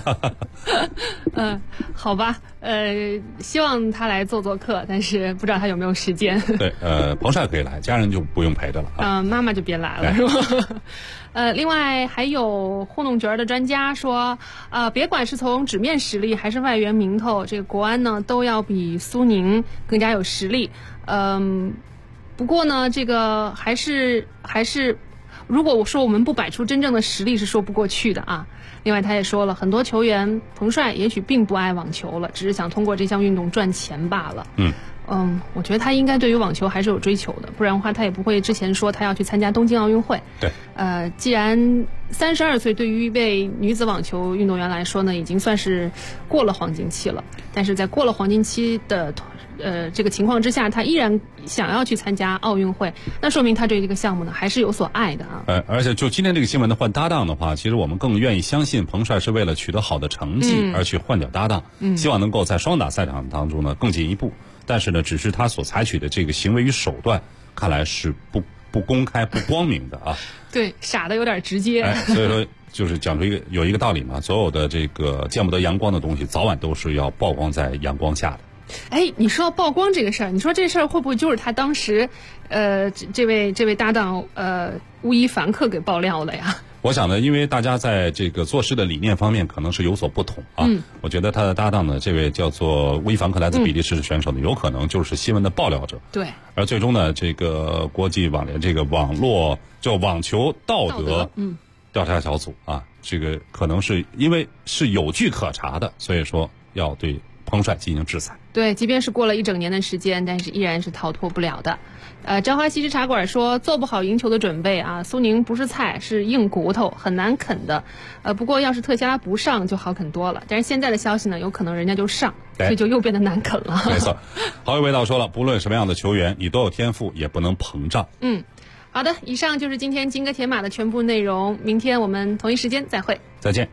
[SPEAKER 4] 好吧，希望他来做客，但是不知道他有没有时间。
[SPEAKER 5] 对，彭帅可以来，家人就不用陪着了。
[SPEAKER 4] 妈妈就别来了，是吧？另外还有糊弄角儿的专家说，别管是从纸面实力还是外援名头，这个国安呢都要比苏宁更加有实力。不过呢，这个还是，如果我说我们不摆出真正的实力是说不过去的啊。另外他也说了，很多球员彭帅也许并不爱网球了，只是想通过这项运动赚钱罢了。我觉得他应该对于网球还是有追求的，不然的话他也不会之前说他要去参加东京奥运会。
[SPEAKER 5] 对，
[SPEAKER 4] 既然32岁对于一位女子网球运动员来说呢，已经算是过了黄金期了，但是在过了黄金期的这个情况之下，他依然想要去参加奥运会，那说明他对这个项目呢还是有所爱的啊。
[SPEAKER 5] 而且就今天这个新闻的换搭档的话，其实我们更愿意相信彭帅是为了取得好的成绩而去换掉搭档，希望能够在双打赛场当中呢更进一步。但是呢，只是他所采取的这个行为与手段，看来是不公开、不光明的啊。
[SPEAKER 4] 对，傻的有点直接。
[SPEAKER 5] 所以说，就是讲出有一个道理嘛，所有的这个见不得阳光的东西，早晚都是要曝光在阳光下的。
[SPEAKER 4] 你说到曝光这个事儿，你说这事儿会不会就是他当时，这位搭档乌伊凡克给爆料的呀？
[SPEAKER 5] 我想呢，因为大家在这个做事的理念方面可能是有所不同啊。我觉得他的搭档呢，这位叫做乌伊凡克来自比利时的选手呢，有可能就是新闻的爆料者。
[SPEAKER 4] 对。
[SPEAKER 5] 而最终呢，这个国际网联这个网球道德调查小组啊，这个可能是因为是有据可查的，所以说要对彭帅进行制裁。
[SPEAKER 4] 对，即便是过了1整年的时间，但是依然是逃脱不了的。朝花西施茶馆说，做不好赢球的准备啊，苏宁不是菜，是硬骨头，很难啃的。不过要是特斯拉不上就好啃多了，但是现在的消息呢，有可能人家就上，所以就又变得难啃了。
[SPEAKER 5] 没错，郝宇味道说了，不论什么样的球员，你都有天赋，也不能膨胀。
[SPEAKER 4] 好的，以上就是今天金戈铁马的全部内容，明天我们同一时间再会。
[SPEAKER 5] 再见。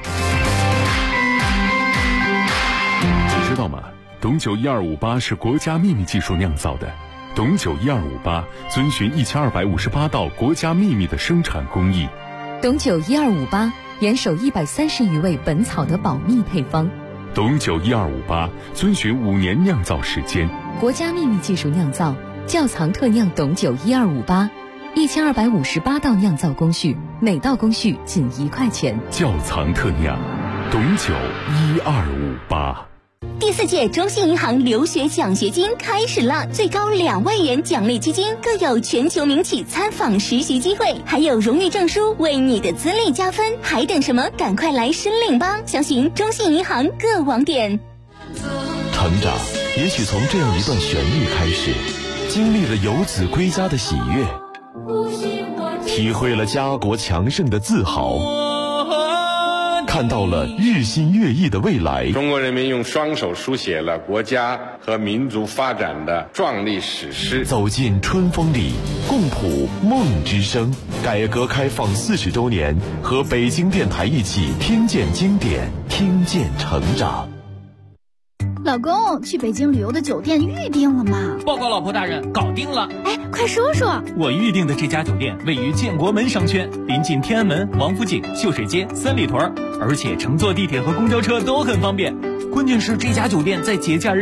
[SPEAKER 1] 你知道吗？董酒1258是国家秘密技术酿造的。董酒1258遵循1258道国家秘密的生产工艺。
[SPEAKER 9] 董酒1258严守130余味本草的保密配方。
[SPEAKER 1] 董酒1258遵循5年酿造时间，
[SPEAKER 9] 国家秘密技术酿造，窖藏特酿董酒1258，1258道酿造工序，每道工序仅1块钱。
[SPEAKER 1] 窖藏特酿，董酒1258。
[SPEAKER 10] 第4届中信银行留学奖学金开始了，最高2万元奖励基金，更有全球名企参访实习机会，还有荣誉证书为你的资历加分，还等什么？赶快来申领吧！详询中信银行各网点。
[SPEAKER 1] 成长也许从这样一段旋律开始，经历了游子归家的喜悦，体会了家国强盛的自豪，看到了日新月异的未来。
[SPEAKER 12] 中国人民用双手书写了国家和民族发展的壮丽史诗。
[SPEAKER 1] 走进春风里，共谱梦之声。改革开放40周年，和北京电台一起听见经典，听见成长。
[SPEAKER 16] 老公，去北京旅游的酒店预定了吗？
[SPEAKER 17] 报告老婆大人，搞定了。
[SPEAKER 16] 哎，快说说。
[SPEAKER 17] 我预定的这家酒店位于建国门商圈，临近天安门、王府井、秀水街、三里屯，而且乘坐地铁和公交车都很方便。关键是这家酒店在节假日